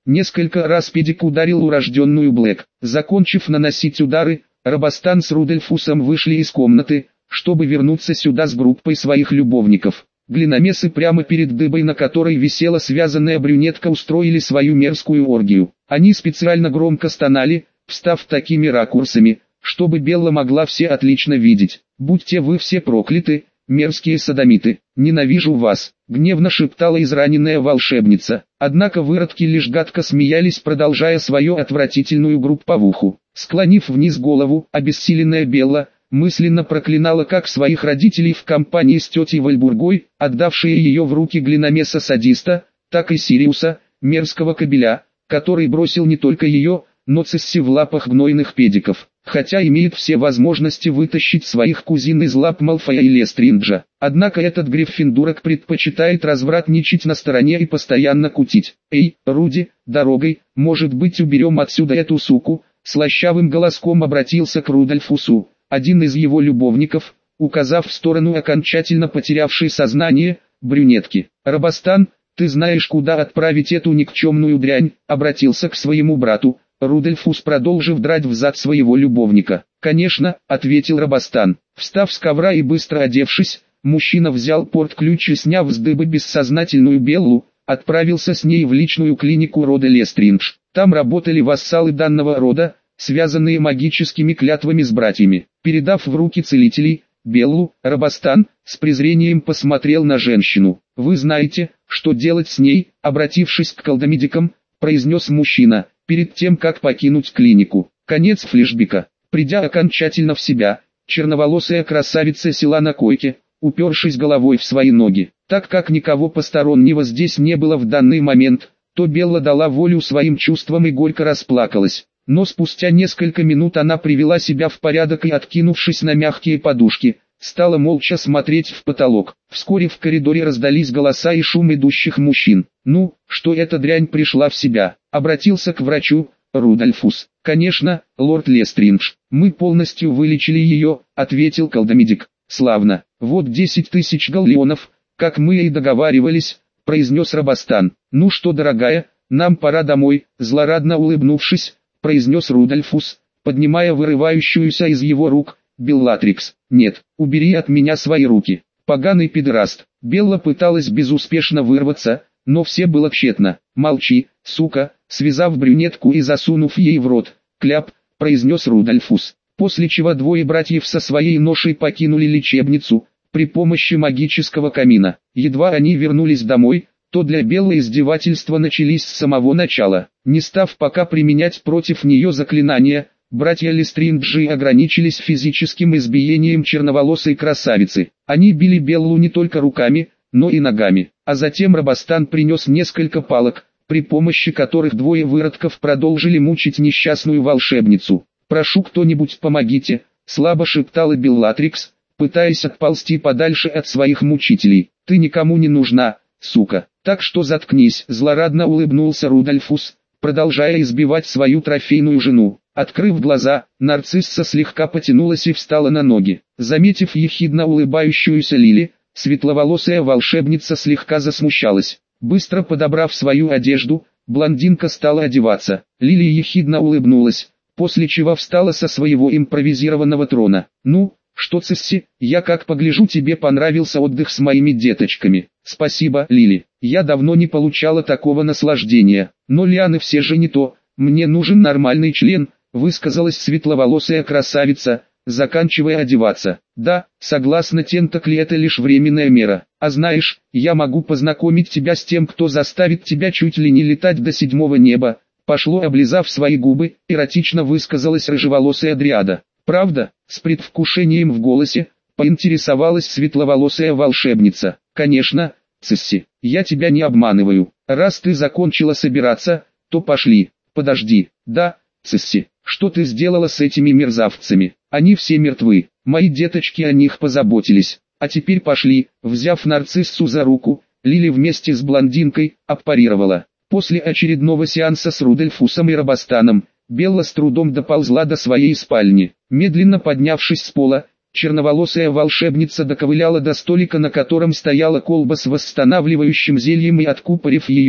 Несколько раз педик ударил урожденную Блэк. Закончив наносить удары, Робостан с Рудольфусом вышли из комнаты, чтобы вернуться сюда с группой своих любовников. Глиномесы прямо перед дыбой, на которой висела связанная брюнетка, устроили свою мерзкую оргию. Они специально громко стонали, встав такими ракурсами, чтобы Белла могла все отлично видеть. «Будьте вы все прокляты, мерзкие содомиты, ненавижу вас», — гневно шептала израненная волшебница. Однако выродки лишь гадко смеялись, продолжая свою отвратительную групповуху. Склонив вниз голову, обессиленная Белла мысленно проклинала как своих родителей в компании с тетей Вальбургой, отдавшие ее в руки глиномеса-садиста, так и Сириуса, мерзкого кобеля, который бросил не только ее, но Цесси в лапах гнойных педиков, хотя имеет все возможности вытащить своих кузин из лап Малфоя и Лестринджа. Однако этот Гриффиндурок предпочитает развратничать на стороне и постоянно кутить. «Эй, Руди, дорогой, может быть, уберем отсюда эту суку?» Слащавым голоском обратился к Рудольфусу один из его любовников, указав в сторону окончательно потерявшей сознание брюнетки. «Робостан, ты знаешь, куда отправить эту никчемную дрянь?» Обратился к своему брату Рудольфус, продолжив драть взад своего любовника. «Конечно», — ответил Робостан. Встав с ковра и быстро одевшись, мужчина взял порт-ключ и, сняв с дыбы бессознательную Беллу, отправился с ней в личную клинику рода Лестриндж. Там работали вассалы данного рода, связанные магическими клятвами с братьями. Передав в руки целителей Беллу, Робостан с презрением посмотрел на женщину. «Вы знаете, что делать с ней?» Обратившись к колдомедикам, произнес мужчина, перед тем как покинуть клинику. Конец флешбека. Придя окончательно в себя, черноволосая красавица села на койке, упершись головой в свои ноги. Так как никого постороннего здесь не было в данный момент, то Белла дала волю своим чувствам и горько расплакалась. Но спустя несколько минут она привела себя в порядок и, откинувшись на мягкие подушки, стала молча смотреть в потолок. Вскоре в коридоре раздались голоса и шум идущих мужчин. «Ну, что эта дрянь пришла в себя?» Обратился к врачу Рудольфус. «Конечно, лорд Лестриндж, мы полностью вылечили ее», — ответил колдомедик. «Славно, вот десять тысяч галлеонов, как мы и договаривались», — произнес Робостан. «Ну что, дорогая, нам пора домой», — злорадно улыбнувшись, произнес Рудольфус, поднимая вырывающуюся из его рук Беллатрикс. «Нет, убери от меня свои руки, поганый педераст». Белла пыталась безуспешно вырваться, но все было тщетно. «Молчи, сука», связав брюнетку и засунув ей в рот кляп, произнес Рудольфус. После чего двое братьев со своей ношей покинули лечебницу при помощи магического камина. Едва они вернулись домой, то для Беллы издевательства начались с самого начала. Не став пока применять против нее заклинания, братья Лестринджи ограничились физическим избиением черноволосой красавицы. Они били Беллу не только руками, но и ногами. А затем Робостан принес несколько палок, при помощи которых двое выродков продолжили мучить несчастную волшебницу. «Прошу, кто-нибудь помогите», — слабо шептала Беллатрикс, пытаясь отползти подальше от своих мучителей. «Ты никому не нужна, сука, так что заткнись», — злорадно улыбнулся Рудольфус, продолжая избивать свою трофейную жену. Открыв глаза, нарцисса слегка потянулась и встала на ноги. Заметив ехидно улыбающуюся Лили, светловолосая волшебница слегка засмущалась. Быстро подобрав свою одежду, блондинка стала одеваться. Лили ехидно улыбнулась, после чего встала со своего импровизированного трона. «Ну, что, Цесси, я как погляжу, тебе понравился отдых с моими деточками». «Спасибо, Лили, я давно не получала такого наслаждения, но лианы все же не то, мне нужен нормальный член», высказалась светловолосая красавица, заканчивая одеваться. «Да, согласно Тентакли, это лишь временная мера. А знаешь, я могу познакомить тебя с тем, кто заставит тебя чуть ли не летать до седьмого неба». Пошло, облизав свои губы, эротично высказалась рыжеволосая дриада. «Правда?» — с предвкушением в голосе, поинтересовалась светловолосая волшебница. «Конечно, Цесси, я тебя не обманываю. Раз ты закончила собираться, то пошли». «Подожди, да, Цесси, что ты сделала с этими мерзавцами? Они все мертвы, мои деточки о них позаботились. А теперь пошли». Взяв нарциссу за руку, Лили вместе с блондинкой аппарировала. После очередного сеанса с Рудольфусом и Робостаном, Белла с трудом доползла до своей спальни. Медленно поднявшись с пола, черноволосая волшебница доковыляла до столика, на котором стояла колба с восстанавливающим зельем, и, откупорив ее,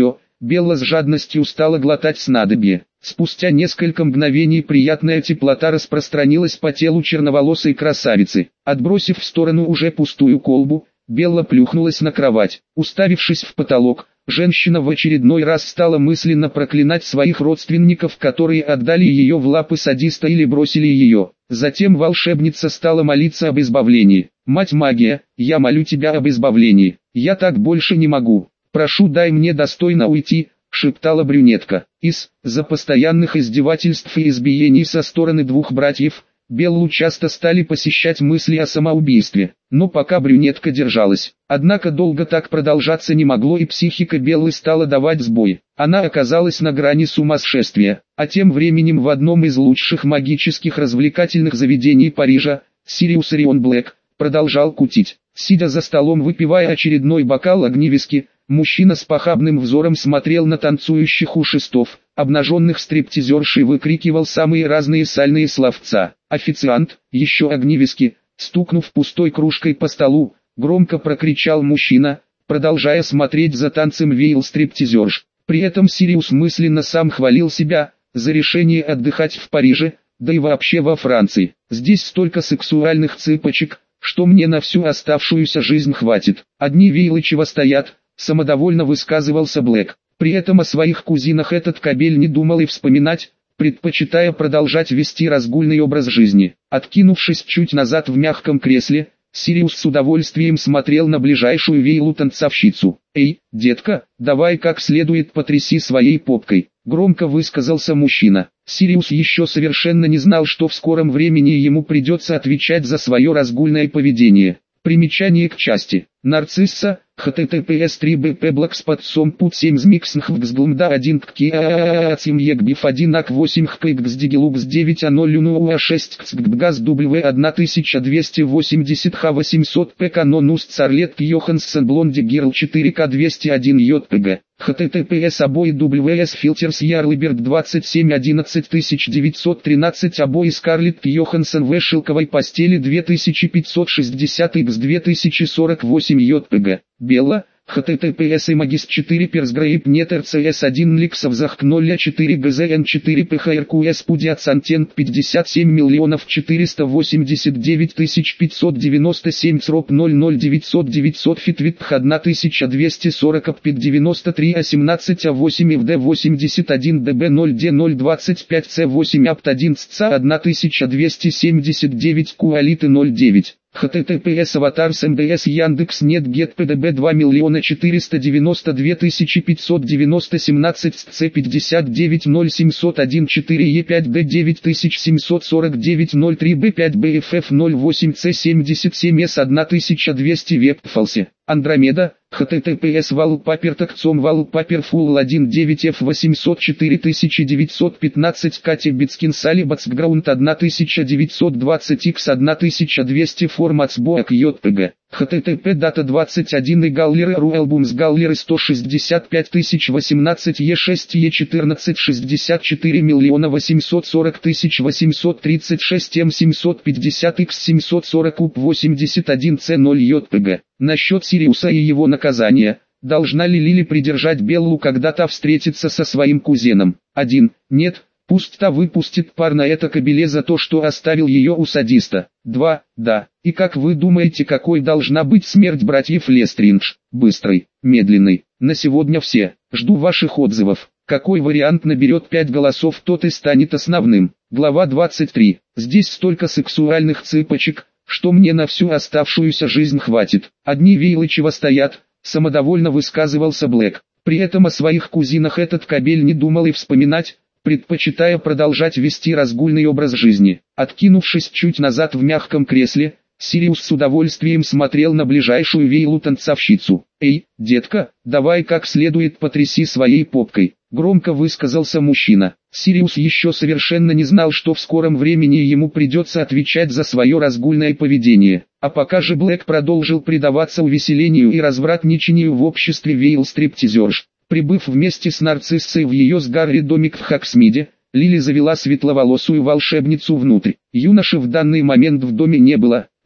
Белла с жадностью стала глотать снадобье. Спустя несколько мгновений приятная теплота распространилась по телу черноволосой красавицы. Отбросив в сторону уже пустую колбу, Белла плюхнулась на кровать. Уставившись в потолок, женщина в очередной раз стала мысленно проклинать своих родственников, которые отдали ее в лапы садиста или бросили ее. Затем волшебница стала молиться об избавлении. «Мать-магия, я молю тебя об избавлении. Я так больше не могу. Прошу, дай мне достойно уйти», — шептала брюнетка. Из-за постоянных издевательств и избиений со стороны двух братьев, Беллу часто стали посещать мысли о самоубийстве. Но пока брюнетка держалась. Однако долго так продолжаться не могло, и психика Беллы стала давать сбой. Она оказалась на грани сумасшествия. А тем временем в одном из лучших магических развлекательных заведений Парижа, Сириус Орион Блэк, продолжал кутить. Сидя за столом, выпивая очередной бокал огневиски, мужчина с похабным взором смотрел на танцующих у шестов, обнаженных стриптизерш и выкрикивал самые разные сальные словца. «Официант, еще огневиски!» Стукнув пустой кружкой по столу, громко прокричал мужчина, продолжая смотреть за танцем вейл стриптизерш. При этом Сириус мысленно сам хвалил себя за решение отдыхать в Париже, да и вообще во Франции. «Здесь столько сексуальных цыпочек, что мне на всю оставшуюся жизнь хватит. Одни вейлы чего стоят», — самодовольно высказывался Блэк. При этом о своих кузинах этот кобель не думал и вспоминать, предпочитая продолжать вести разгульный образ жизни. Откинувшись чуть назад в мягком кресле, Сириус с удовольствием смотрел на ближайшую вейлу-танцовщицу. «Эй, детка, давай как следует потряси своей попкой», — громко высказался мужчина. Сириус еще совершенно не знал, что в скором времени ему придется отвечать за свое разгульное поведение. Примечание к части. Нарцисса, https три бэ пэ блокспотсомпут семь змикснхвгсглмда один ккиаацим егбиф один ак восемь хкгсдигилукс девять а ноль нуа шесть кцгдгаз дубл тысяча двести восемьдесят х восемьсот п канонус царлет йоханссен блонди гирл четыре ка двести один jpg. https обои ws filters ярлыберг двадцать семь одиннадцать тысяч девятьсот тринадцать обои Скарлетт Йоханссон в шелковой постели две тысячи пятьсот шестьдесят икс две тысячи сорок восемь jpg. Белла, https и магис четыре персгрейп нет рцс один ликсов захк ноль четыре гзн четыре пхркс пудиацантент пятьдесят семь миллионов четыреста восемьдесят девять тысяч пятьсот девяносто семь срок ноль ноль девятьсот девятьсот фитвитх тысяча двести сорок пять девяносто три а семнадцать а восемь фд восемьдесят один дб ноль д ноль двадцать пять ц восемь апт один сца тысяча двести семьдесят девять куалиты ноль девять. https аватарс мдс яндекс нет гет пдб два миллиона четыреста девяносто две тысячи пятьсот девяносто семнадцать сц пятьдесят девять ноль семьсот один четыре е пять д девять тысяч семьсот сорок девять ноль три б пять бфф ноль восемь ц семьдесят семь с тысяча двести веб-фалсе. Андромеда, https wallpaper.com wallpaper full19 f восемьсот четыре тысячи девятьсот пятнадцать Катя Бицкин Салибац Граунд тысяча девятьсот двадцать икс тысяча двести форматс боак jpg. http дата двадцать один и галлеры ру альбумс галлеры сто шестьдесят пять тысяч восемнадцать е шесть е четырнадцать шестьдесят четыре миллиона восемьсот сорок тысяч восемьсот тридцать шесть м семьсот пятьдесят икс семьсот сорок уп восемьдесят один c ноль jpg. Насчет Сириуса и его наказания, должна ли Лили придержать Беллу, когда та встретится со своим кузеном? один. Нет. Пусть та выпустит пар на это кобеле за то, что оставил ее у садиста. два. Да. И как вы думаете, какой должна быть смерть братьев Лестридж? Быстрой, медленной. На сегодня все. Жду ваших отзывов. Какой вариант наберет пять голосов, тот и станет основным. Глава двадцать три. Здесь столько сексуальных цыпочек, что мне на всю оставшуюся жизнь хватит. Одни вейлы чего стоят, самодовольно высказывался Блэк. При этом о своих кузинах этот кобель не думал и вспоминать, предпочитая продолжать вести разгульный образ жизни. Откинувшись чуть назад в мягком кресле, Сириус с удовольствием смотрел на ближайшую вейлу-танцовщицу. «Эй, детка, давай как следует потряси своей попкой», — громко высказался мужчина. Сириус еще совершенно не знал, что в скором времени ему придется отвечать за свое разгульное поведение. А пока же Блэк продолжил предаваться увеселению и развратничанию в обществе вейл-стриптизерш. Прибыв вместе с нарциссой в ее с Гарри домик в Хоксмиде, Лили завела светловолосую волшебницу внутрь. Юноши в данный момент в доме не было,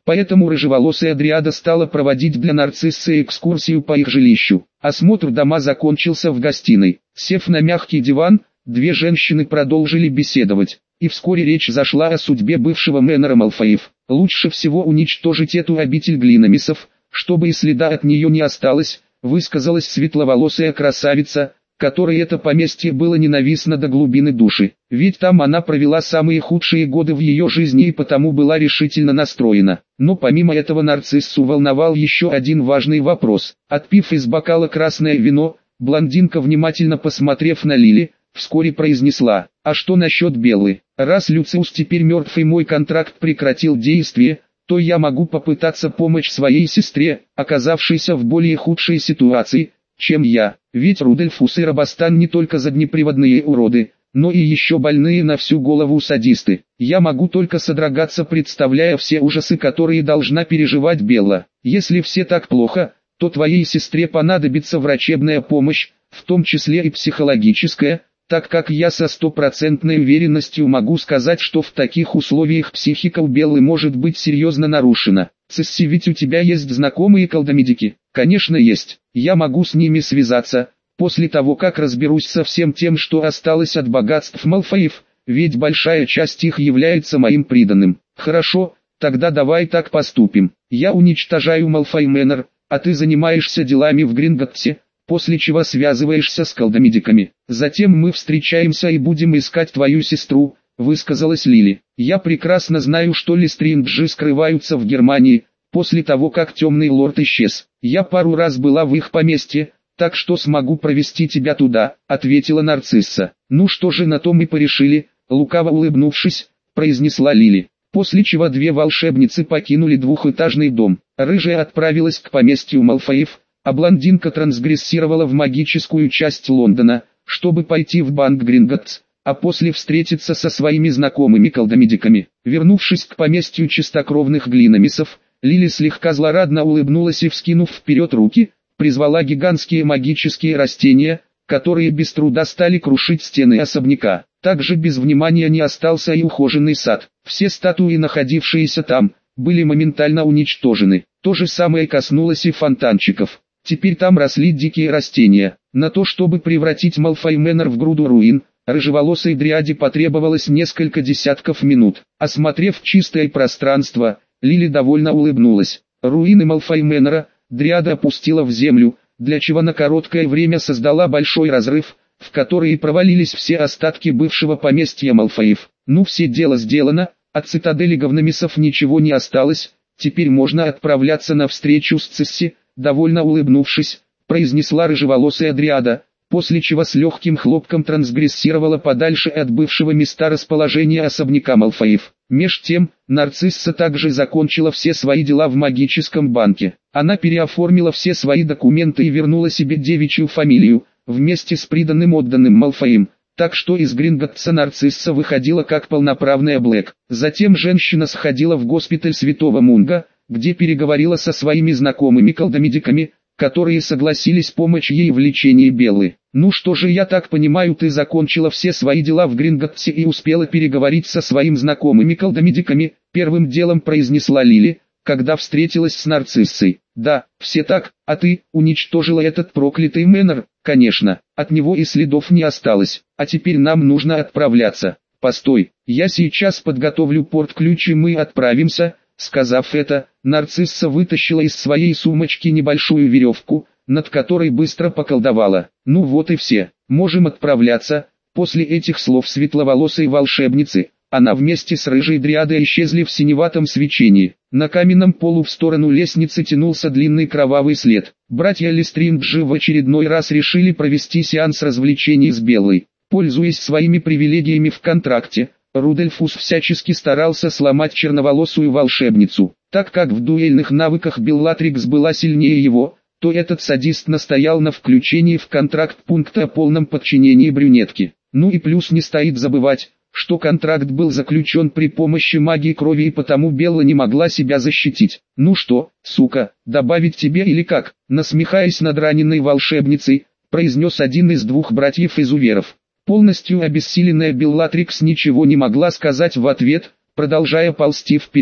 Поэтому рыжеволосая дриада стала проводить для нарциссы экскурсию по их жилищу. Осмотр дома закончился в гостиной. Сев на мягкий диван, две женщины продолжили беседовать. И вскоре речь зашла о судьбе бывшего мэннера Малфоев. Лучше всего уничтожить эту обитель глиномисов, чтобы и следа от нее не осталось, высказалась светловолосая красавица, которой это поместье было ненавистно до глубины души. Ведь там она провела самые худшие годы в ее жизни и потому была решительно настроена. Но помимо этого нарциссу волновал еще один важный вопрос. Отпив из бокала красное вино, блондинка, внимательно посмотрев на Лили, вскоре произнесла: «А что насчет Беллы? Раз Люциус теперь мертв и мой контракт прекратил действие, то я могу попытаться помочь своей сестре, оказавшейся в более худшей ситуации, чем я. Ведь Рудольфус и Робостан не только заднеприводные уроды, но и еще больные на всю голову садисты. Я могу только содрогаться, представляя все ужасы, которые должна переживать Белла. Если все так плохо, то твоей сестре понадобится врачебная помощь, в том числе и психологическая, так как я со стопроцентной уверенностью могу сказать, что в таких условиях психика у Беллы может быть серьезно нарушена. Цесси, ведь у тебя есть знакомые колдомедики?» «Конечно есть, я могу с ними связаться, после того как разберусь со всем тем, что осталось от богатств Малфоев, ведь большая часть их является моим приданым». «Хорошо, тогда давай так поступим. Я уничтожаю Малфой Мэннер, а ты занимаешься делами в Гринготтсе, после чего связываешься с колдомедиками. Затем мы встречаемся и будем искать твою сестру», — высказалась Лили. «Я прекрасно знаю, что Лестринджи скрываются в Германии, после того как темный лорд исчез. Я пару раз была в их поместье, так что смогу провести тебя туда», — ответила нарцисса. «Ну что же, на том и порешили», — лукаво улыбнувшись, произнесла Лили. После чего две волшебницы покинули двухэтажный дом. Рыжая отправилась к поместью Малфоев, а блондинка трансгрессировала в магическую часть Лондона, чтобы пойти в банк Гринготтс, а после встретиться со своими знакомыми колдомедиками. Вернувшись к поместью чистокровных глиномисов, Лили слегка злорадно улыбнулась и, вскинув вперед руки, призвала гигантские магические растения, которые без труда стали крушить стены особняка. Также без внимания не остался и ухоженный сад. Все статуи, находившиеся там, были моментально уничтожены. То же самое коснулось и фонтанчиков. Теперь там росли дикие растения. На то, чтобы превратить Малфой Мэннер в груду руин, рыжеволосой дриаде потребовалось несколько десятков минут. Осмотрев чистое пространство, Лили довольно улыбнулась. Руины Малфой Мэннера дриада опустила в землю, для чего на короткое время создала большой разрыв, в который провалились все остатки бывшего поместья Малфоев. Ну, все дело сделано, от цитадели говномисов ничего не осталось, теперь можно отправляться на встречу с Цесси, довольно улыбнувшись, произнесла рыжеволосая дриада, после чего с легким хлопком трансгрессировала подальше от бывшего места расположения особняка Малфоев. Меж тем, нарцисса также закончила все свои дела в магическом банке. Она переоформила все свои документы и вернула себе девичью фамилию, вместе с приданным отданным Малфоем, так что из Гринготтса нарцисса выходила как полноправная Блэк. Затем женщина сходила в госпиталь Святого Мунга, где переговорила со своими знакомыми колдомедиками, которые согласились помочь ей в лечении Беллы. «Ну что же, я так понимаю, ты закончила все свои дела в Гринготтсе и успела переговорить со своими знакомыми колдомедиками», первым делом произнесла Лили, когда встретилась с нарциссой. «Да, все так, а ты уничтожила этот проклятый Мэннер?» «Конечно, от него и следов не осталось, а теперь нам нужно отправляться». «Постой, я сейчас подготовлю порт-ключ и мы отправимся». Сказав это, нарцисса вытащила из своей сумочки небольшую веревку, над которой быстро поколдовала. «Ну вот и все, можем отправляться». После этих слов светловолосой волшебницы, она вместе с рыжей дриадой исчезли в синеватом свечении. На каменном полу в сторону лестницы тянулся длинный кровавый след. Братья Лестринджи в очередной раз решили провести сеанс развлечений с Беллой. Пользуясь своими привилегиями в контракте, Рудольфус всячески старался сломать черноволосую волшебницу. Так как в дуэльных навыках Беллатрикс была сильнее его, то этот садист настоял на включении в контракт пункта о полном подчинении брюнетки. Ну и плюс не стоит забывать, что контракт был заключен при помощи магии крови и потому Белла не могла себя защитить. «Ну что, сука, добавить тебе или как?» Насмехаясь над раненой волшебницей, произнес один из двух братьев-изуверов. Полностью обессиленная Беллатрикс ничего не могла сказать в ответ, продолжая ползти вперед.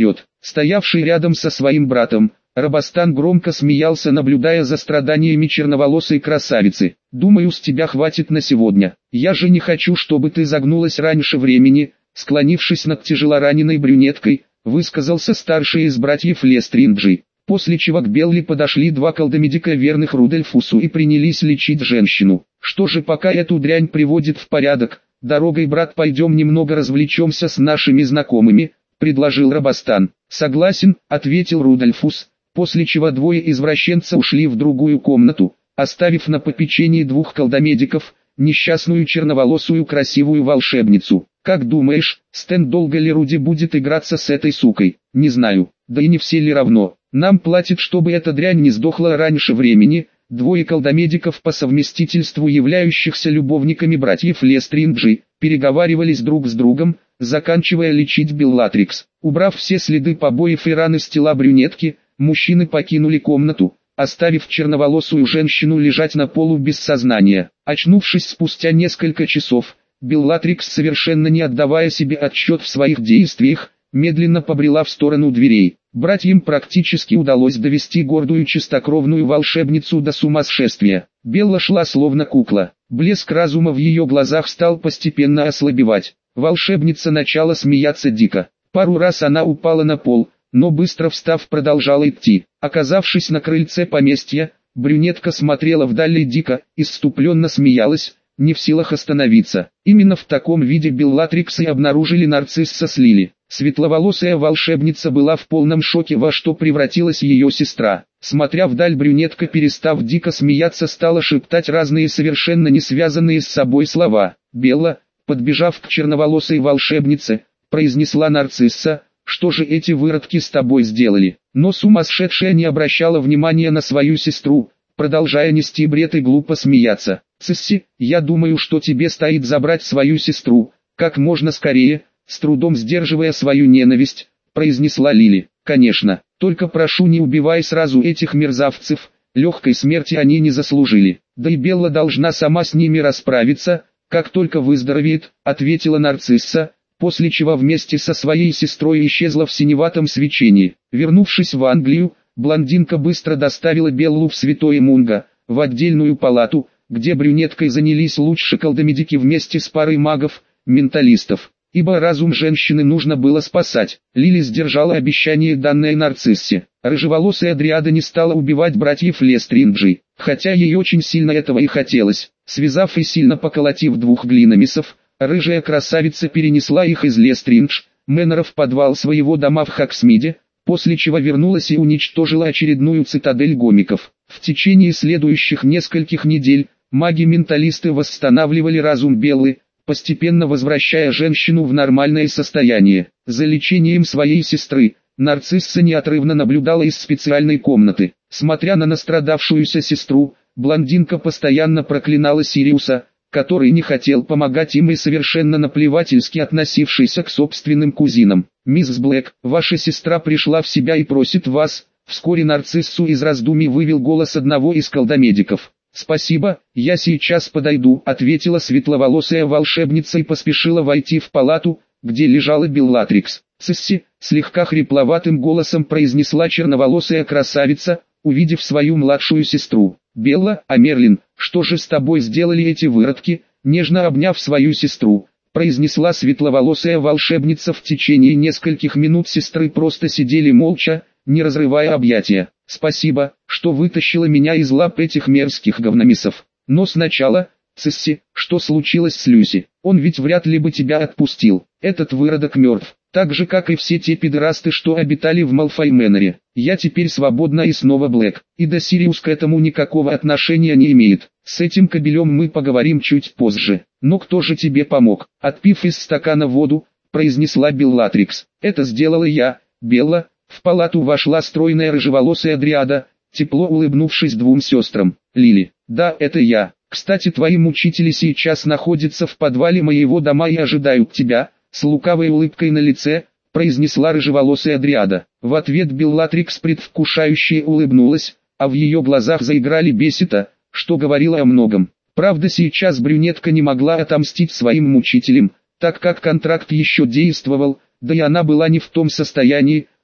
стоявший рядом со своим братом. Рабостан громко смеялся, наблюдая за страданиями черноволосой красавицы. «Думаю, с тебя хватит на сегодня. Я же не хочу, чтобы ты загнулась раньше времени», склонившись над тяжелораненой брюнеткой, высказался старший из братьев Лестринджи. После чего к Белли подошли два колдомедика, верных Рудольфусу, и принялись лечить женщину. «Что же, пока эту дрянь приводит в порядок, дорогой, брат, пойдем немного развлечемся с нашими знакомыми», предложил Рабостан. «Согласен», ответил Рудольфус, после чего двое извращенцев ушли в другую комнату, оставив на попечении двух колдомедиков несчастную черноволосую красивую волшебницу. «Как думаешь, Стэн, долго ли Руди будет играться с этой сукой?» «Не знаю, да и не все ли равно. Нам платят, чтобы эта дрянь не сдохла раньше времени». Двое колдомедиков, по совместительству являющихся любовниками братьев Лестринджи, переговаривались друг с другом, заканчивая лечить Беллатрикс. Убрав все следы побоев и раны с тела брюнетки, мужчины покинули комнату, оставив черноволосую женщину лежать на полу без сознания. Очнувшись спустя несколько часов, Беллатрикс, совершенно не отдавая себе отчет в своих действиях, медленно побрела в сторону дверей. Братьям практически удалось довести гордую чистокровную волшебницу до сумасшествия. Белла шла словно кукла. Блеск разума в ее глазах стал постепенно ослабевать. Волшебница начала смеяться дико. Пару раз она упала на пол, но быстро встав продолжала идти. Оказавшись на крыльце поместья, брюнетка смотрела вдаль и дико, исступленно смеялась, не в силах остановиться. Именно в таком виде Беллатрикс и обнаружили Нарцисса с Лили. Светловолосая волшебница была в полном шоке, во что превратилась ее сестра. Смотря вдаль, брюнетка, перестав дико смеяться, стала шептать разные совершенно не связанные с собой слова. «Белла», подбежав к черноволосой волшебнице, произнесла Нарцисса: «Что же эти выродки с тобой сделали?» Но сумасшедшая не обращала внимания на свою сестру, продолжая нести бред и глупо смеяться. «Цисси, я думаю, что тебе стоит забрать свою сестру, как можно скорее», с трудом сдерживая свою ненависть, произнесла Лили. «Конечно, только прошу, не убивай сразу этих мерзавцев, легкой смерти они не заслужили. Да и Белла должна сама с ними расправиться, как только выздоровеет», ответила Нарцисса, после чего вместе со своей сестрой исчезла в синеватом свечении. Вернувшись в Англию, блондинка быстро доставила Беллу в Святое Мунго, в отдельную палату, где брюнеткой занялись лучшие колдомедики вместе с парой магов, менталистов. Ибо разум женщины нужно было спасать. Лили сдержала обещание, данное Нарциссе. Рыжеволосая дриада не стала убивать братьев Лестринджи, хотя ей очень сильно этого и хотелось. Связав и сильно поколотив двух глиномисов, рыжая красавица перенесла их из Лестриндж Мэннера в подвал своего дома в Хаксмиде, после чего вернулась и уничтожила очередную цитадель гомиков. В течение следующих нескольких недель маги-менталисты восстанавливали разум Беллы, постепенно возвращая женщину в нормальное состояние. За лечением своей сестры Нарцисса неотрывно наблюдала из специальной комнаты. Смотря на настрадавшуюся сестру, блондинка постоянно проклинала Сириуса, который не хотел помогать им и совершенно наплевательски относившийся к собственным кузинам. «Мисс Блэк, ваша сестра пришла в себя и просит вас». Вскоре Нарциссу из раздумий вывел голос одного из колдомедиков. «Спасибо, я сейчас подойду», — ответила светловолосая волшебница и поспешила войти в палату, где лежала Беллатрикс. «Цисси», — слегка хрипловатым голосом произнесла черноволосая красавица, увидев свою младшую сестру. «Белла, а Мерлин, что же с тобой сделали эти выродки?» Нежно обняв свою сестру, произнесла светловолосая волшебница. В течение нескольких минут сестры просто сидели молча, не разрывая объятия. «Спасибо, что вытащила меня из лап этих мерзких говномисов. Но сначала, Цисси, что случилось с Люси? Он ведь вряд ли бы тебя отпустил. Этот выродок мертв, так же как и все те пидорасты, что обитали в Малфой Мэннере. Я теперь свободна». И снова Блэк. «И да, Сириус к этому никакого отношения не имеет. С этим кобелем мы поговорим чуть позже. Но кто же тебе помог?» Отпив из стакана воду, произнесла Беллатрикс. «Это сделала я, Белла». В палату вошла стройная рыжеволосая дриада, тепло улыбнувшись двум сестрам. «Лили, да, это я. Кстати, твои мучители сейчас находятся в подвале моего дома и ожидают тебя», с лукавой улыбкой на лице, произнесла рыжеволосая дриада. В ответ Беллатрикс предвкушающе улыбнулась, а в ее глазах заиграли бесята, что говорило о многом. Правда, сейчас брюнетка не могла отомстить своим мучителям, так как контракт еще действовал, да и она была не в том состоянии,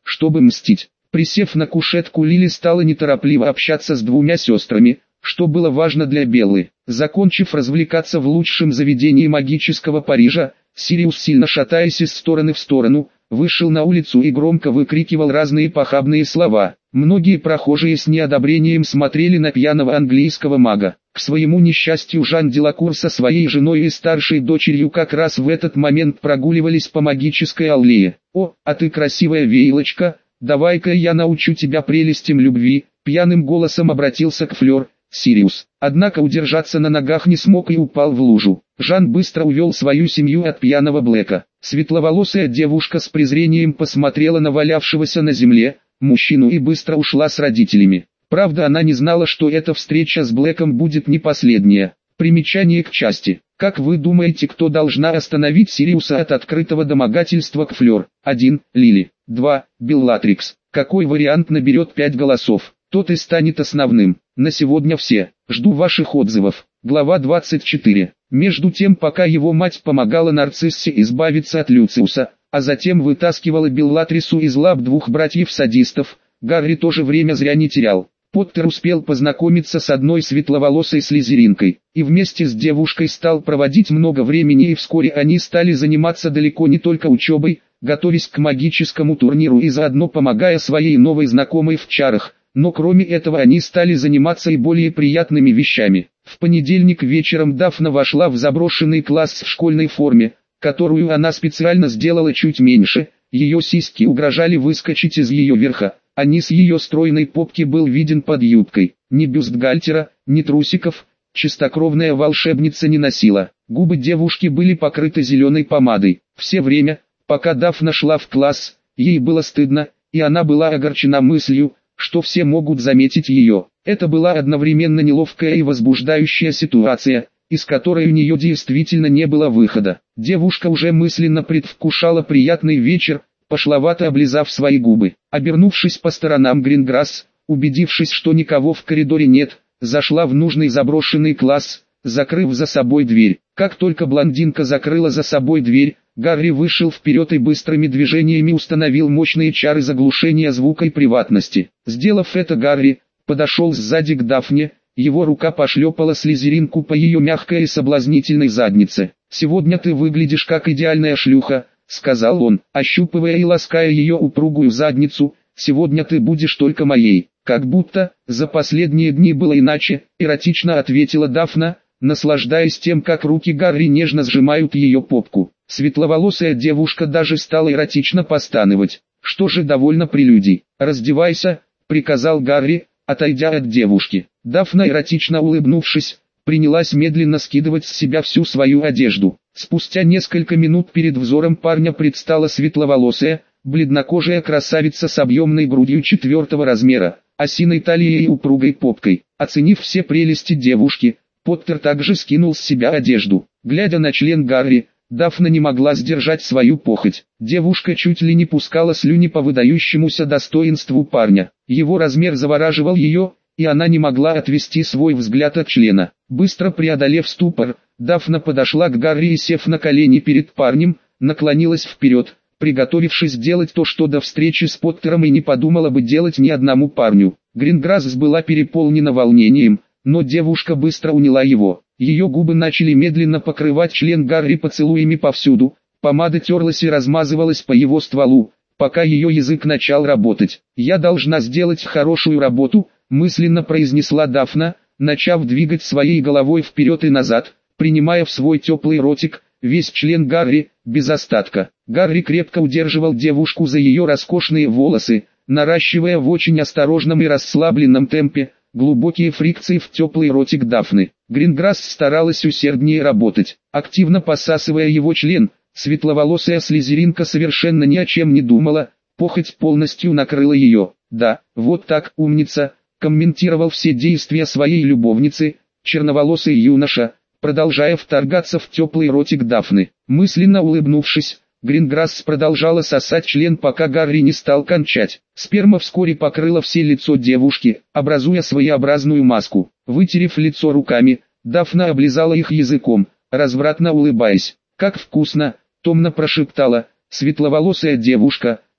чтобы мстить. Присев на кушетку, Лили стала неторопливо общаться с двумя сестрами, что было важно для Беллы. Закончив развлекаться в лучшем заведении магического Парижа, Сириус, сильно шатаясь из стороны в сторону, вышел на улицу и громко выкрикивал разные похабные слова. Многие прохожие с неодобрением смотрели на пьяного английского мага. К своему несчастью, Жан Делакур со своей женой и старшей дочерью как раз в этот момент прогуливались по магической аллее. «О, а ты красивая вейлочка, давай-ка я научу тебя прелестям любви», пьяным голосом обратился к Флёр Сириус. Однако удержаться на ногах не смог и упал в лужу. Жан быстро увел свою семью от пьяного Блэка. Светловолосая девушка с презрением посмотрела на валявшегося на земле мужчину и быстро ушла с родителями. Правда, она не знала, что эта встреча с Блэком будет не последняя. Примечание к части. Как вы думаете, кто должна остановить Сириуса от открытого домогательства к Флёр? один. Лили. два. Беллатрикс. Какой вариант наберет пять голосов, тот и станет основным. На сегодня все. Жду ваших отзывов. Глава двадцать четыре. Между тем, пока его мать помогала Нарциссе избавиться от Люциуса, а затем вытаскивала Беллатрису из лап двух братьев-садистов, Гарри тоже время зря не терял. Поттер успел познакомиться с одной светловолосой слизеринкой, и вместе с девушкой стал проводить много времени, и вскоре они стали заниматься далеко не только учебой, готовясь к магическому турниру и заодно помогая своей новой знакомой в чарах, но кроме этого они стали заниматься и более приятными вещами. В понедельник вечером Дафна вошла в заброшенный класс в школьной форме, которую она специально сделала чуть меньше, ее сиськи угрожали выскочить из ее верха, а низ ее стройной попки был виден под юбкой. Ни бюстгальтера, ни трусиков чистокровная волшебница не носила. Губы девушки были покрыты зеленой помадой. Все время, пока Дафна шла в класс, ей было стыдно, и она была огорчена мыслью, что все могут заметить ее. Это была одновременно неловкая и возбуждающая ситуация, из которой у нее действительно не было выхода. Девушка уже мысленно предвкушала приятный вечер, пошловато облизав свои губы. Обернувшись по сторонам, Гринграсс, убедившись, что никого в коридоре нет, зашла в нужный заброшенный класс, закрыв за собой дверь. Как только блондинка закрыла за собой дверь, Гарри вышел вперед и быстрыми движениями установил мощные чары заглушения звука и приватности. Сделав это, Гарри подошел сзади к Дафне, его рука пошлепала слизеринку по ее мягкой и соблазнительной заднице. «Сегодня ты выглядишь как идеальная шлюха», — сказал он, ощупывая и лаская ее упругую задницу. «Сегодня ты будешь только моей». «Как будто за последние дни было иначе», — эротично ответила Дафна, наслаждаясь тем, как руки Гарри нежно сжимают ее попку. Светловолосая девушка даже стала эротично постановать. «Что же, довольно прелюдий. Раздевайся», — приказал Гарри, отойдя от девушки. Дафна, эротично улыбнувшись, принялась медленно скидывать с себя всю свою одежду. Спустя несколько минут перед взором парня предстала светловолосая, бледнокожая красавица с объемной грудью четвертого размера, осиной талией и упругой попкой. Оценив все прелести девушки, Поттер также скинул с себя одежду. Глядя на член Гарри, Дафна не могла сдержать свою похоть. Девушка чуть ли не пускала слюни по выдающемуся достоинству парня. Его размер завораживал ее, и она не могла отвести свой взгляд от члена. Быстро преодолев ступор, Дафна подошла к Гарри и, сев на колени перед парнем, наклонилась вперед, приготовившись делать то, что до встречи с Поттером и не подумала бы делать ни одному парню. Гринграсс была переполнена волнением, но девушка быстро уняла его. Ее губы начали медленно покрывать член Гарри поцелуями повсюду, помада терлась и размазывалась по его стволу, пока ее язык начал работать. «Я должна сделать хорошую работу», — мысленно произнесла Дафна, начав двигать своей головой вперед и назад, принимая в свой теплый ротик весь член Гарри, без остатка. Гарри крепко удерживал девушку за ее роскошные волосы, наращивая в очень осторожном и расслабленном темпе глубокие фрикции в теплый ротик Дафны. Гринграсс старалась усерднее работать, активно посасывая его член. Светловолосая слизеринка совершенно ни о чем не думала, похоть полностью накрыла ее. «Да, вот так, умница», — комментировал все действия своей любовницы, черноволосый юноша, продолжая вторгаться в теплый ротик Дафны. Мысленно улыбнувшись, Гринграсс продолжала сосать член, пока Гарри не стал кончать. Сперма вскоре покрыла все лицо девушки, образуя своеобразную маску. Вытерев лицо руками, Дафна облизала их языком, развратно улыбаясь. «Как вкусно!» — томно прошептала светловолосая девушка,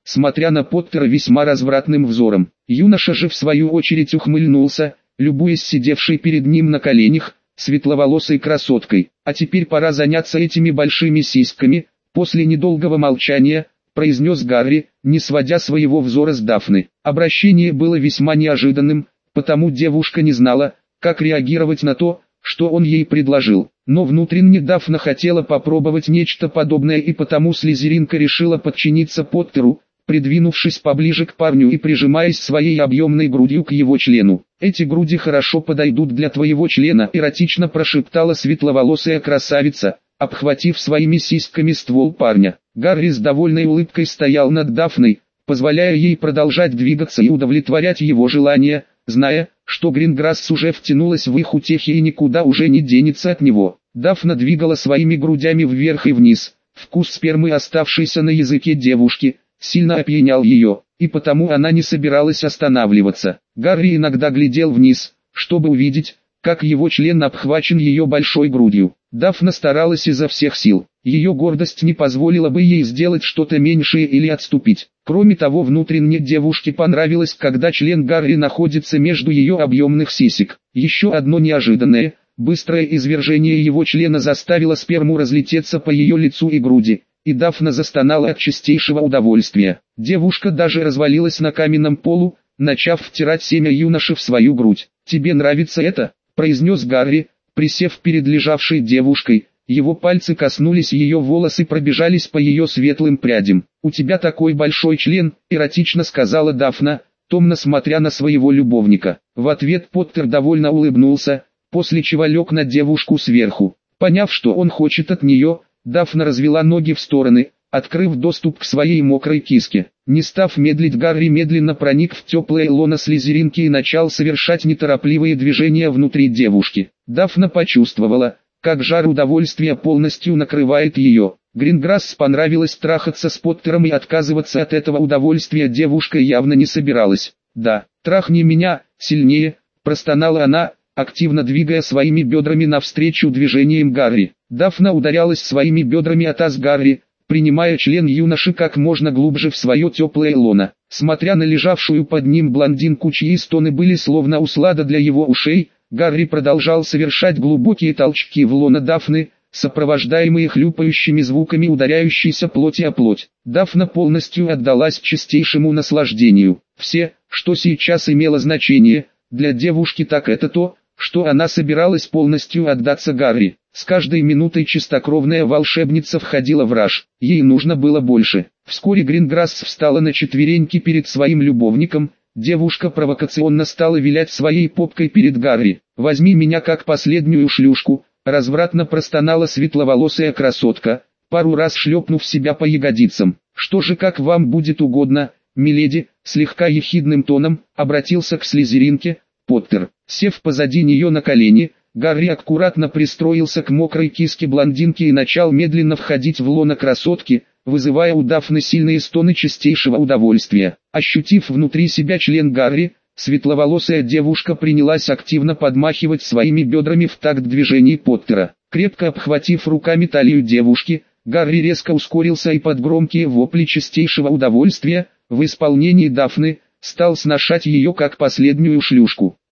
смотря на Поттера весьма развратным взором. Юноша же в свою очередь ухмыльнулся, любуясь сидевшей перед ним на коленях, светловолосой красоткой. «А теперь пора заняться этими большими сиськами», после недолгого молчания, произнес Гарри, не сводя своего взора с Дафны. Обращение было весьма неожиданным, потому девушка не знала, как реагировать на то, что он ей предложил. Но внутренне Дафна хотела попробовать нечто подобное, и потому слизеринка решила подчиниться Поттеру, придвинувшись поближе к парню и прижимаясь своей объемной грудью к его члену. «Эти груди хорошо подойдут для твоего члена», — эротично прошептала светловолосая красавица, обхватив своими сиськами ствол парня. Гарри с довольной улыбкой стоял над Дафной, позволяя ей продолжать двигаться и удовлетворять его желания, зная, что Гринграсс уже втянулась в их утехи и никуда уже не денется от него. Дафна двигала своими грудями вверх и вниз. Вкус спермы, оставшийся на языке девушки, сильно опьянял ее, и потому она не собиралась останавливаться. Гарри иногда глядел вниз, чтобы увидеть, как его член обхвачен ее большой грудью. Дафна старалась изо всех сил. Ее гордость не позволила бы ей сделать что-то меньшее или отступить. Кроме того, внутренне девушке понравилось, когда член Гарри находится между ее объемных сисек. Еще одно неожиданное, быстрое извержение его члена заставило сперму разлететься по ее лицу и груди, и Дафна застонала от чистейшего удовольствия. Девушка даже развалилась на каменном полу, начав втирать семя юноши в свою грудь. «Тебе нравится это?» — произнес Гарри, присев перед лежавшей девушкой. Его пальцы коснулись ее волос и пробежались по ее светлым прядям. «У тебя такой большой член», — эротично сказала Дафна, томно смотря на своего любовника. В ответ Поттер довольно улыбнулся, после чего лег на девушку сверху. Поняв, что он хочет от нее, Дафна развела ноги в стороны, открыв доступ к своей мокрой киске. Не став медлить, Гарри медленно проник в теплое лоно слизеринки и начал совершать неторопливые движения внутри девушки. Дафна почувствовала, как жар удовольствия полностью накрывает ее. Гринграсс понравилось трахаться с Поттером, и отказываться от этого удовольствия девушка явно не собиралась. «Да, трахни меня сильнее», – простонала она, активно двигая своими бедрами навстречу движениям Гарри. Дафна ударялась своими бедрами о таз Гарри, принимая член юноши как можно глубже в свое теплое лоно. Смотря на лежавшую под ним блондинку, чьи стоны были словно услада для его ушей, Гарри продолжал совершать глубокие толчки в лоно Дафны, сопровождаемые хлюпающими звуками ударяющейся плоти о плоть. Дафна полностью отдалась чистейшему наслаждению. Все, что сейчас имело значение для девушки, так это то, что она собиралась полностью отдаться Гарри. С каждой минутой чистокровная волшебница входила в раж. Ей нужно было больше. Вскоре Гринграсс встала на четвереньки перед своим любовником. Девушка провокационно стала вилять своей попкой перед Гарри. «Возьми меня как последнюю шлюшку», — развратно простонала светловолосая красотка, пару раз шлепнув себя по ягодицам. «Что же, как вам будет угодно, миледи», — слегка ехидным тоном обратился к слизеринке Поттер. Сев позади нее на колени, Гарри аккуратно пристроился к мокрой киске блондинки и начал медленно входить в лоно красотки, вызывая у Дафны сильные стоны чистейшего удовольствия. Ощутив внутри себя член Гарри, светловолосая девушка принялась активно подмахивать своими бедрами в такт движений Поттера. Крепко обхватив руками талию девушки, Гарри резко ускорился и под громкие вопли чистейшего удовольствия, в исполнении Дафны, стал сношать ее как последнюю шлюшку.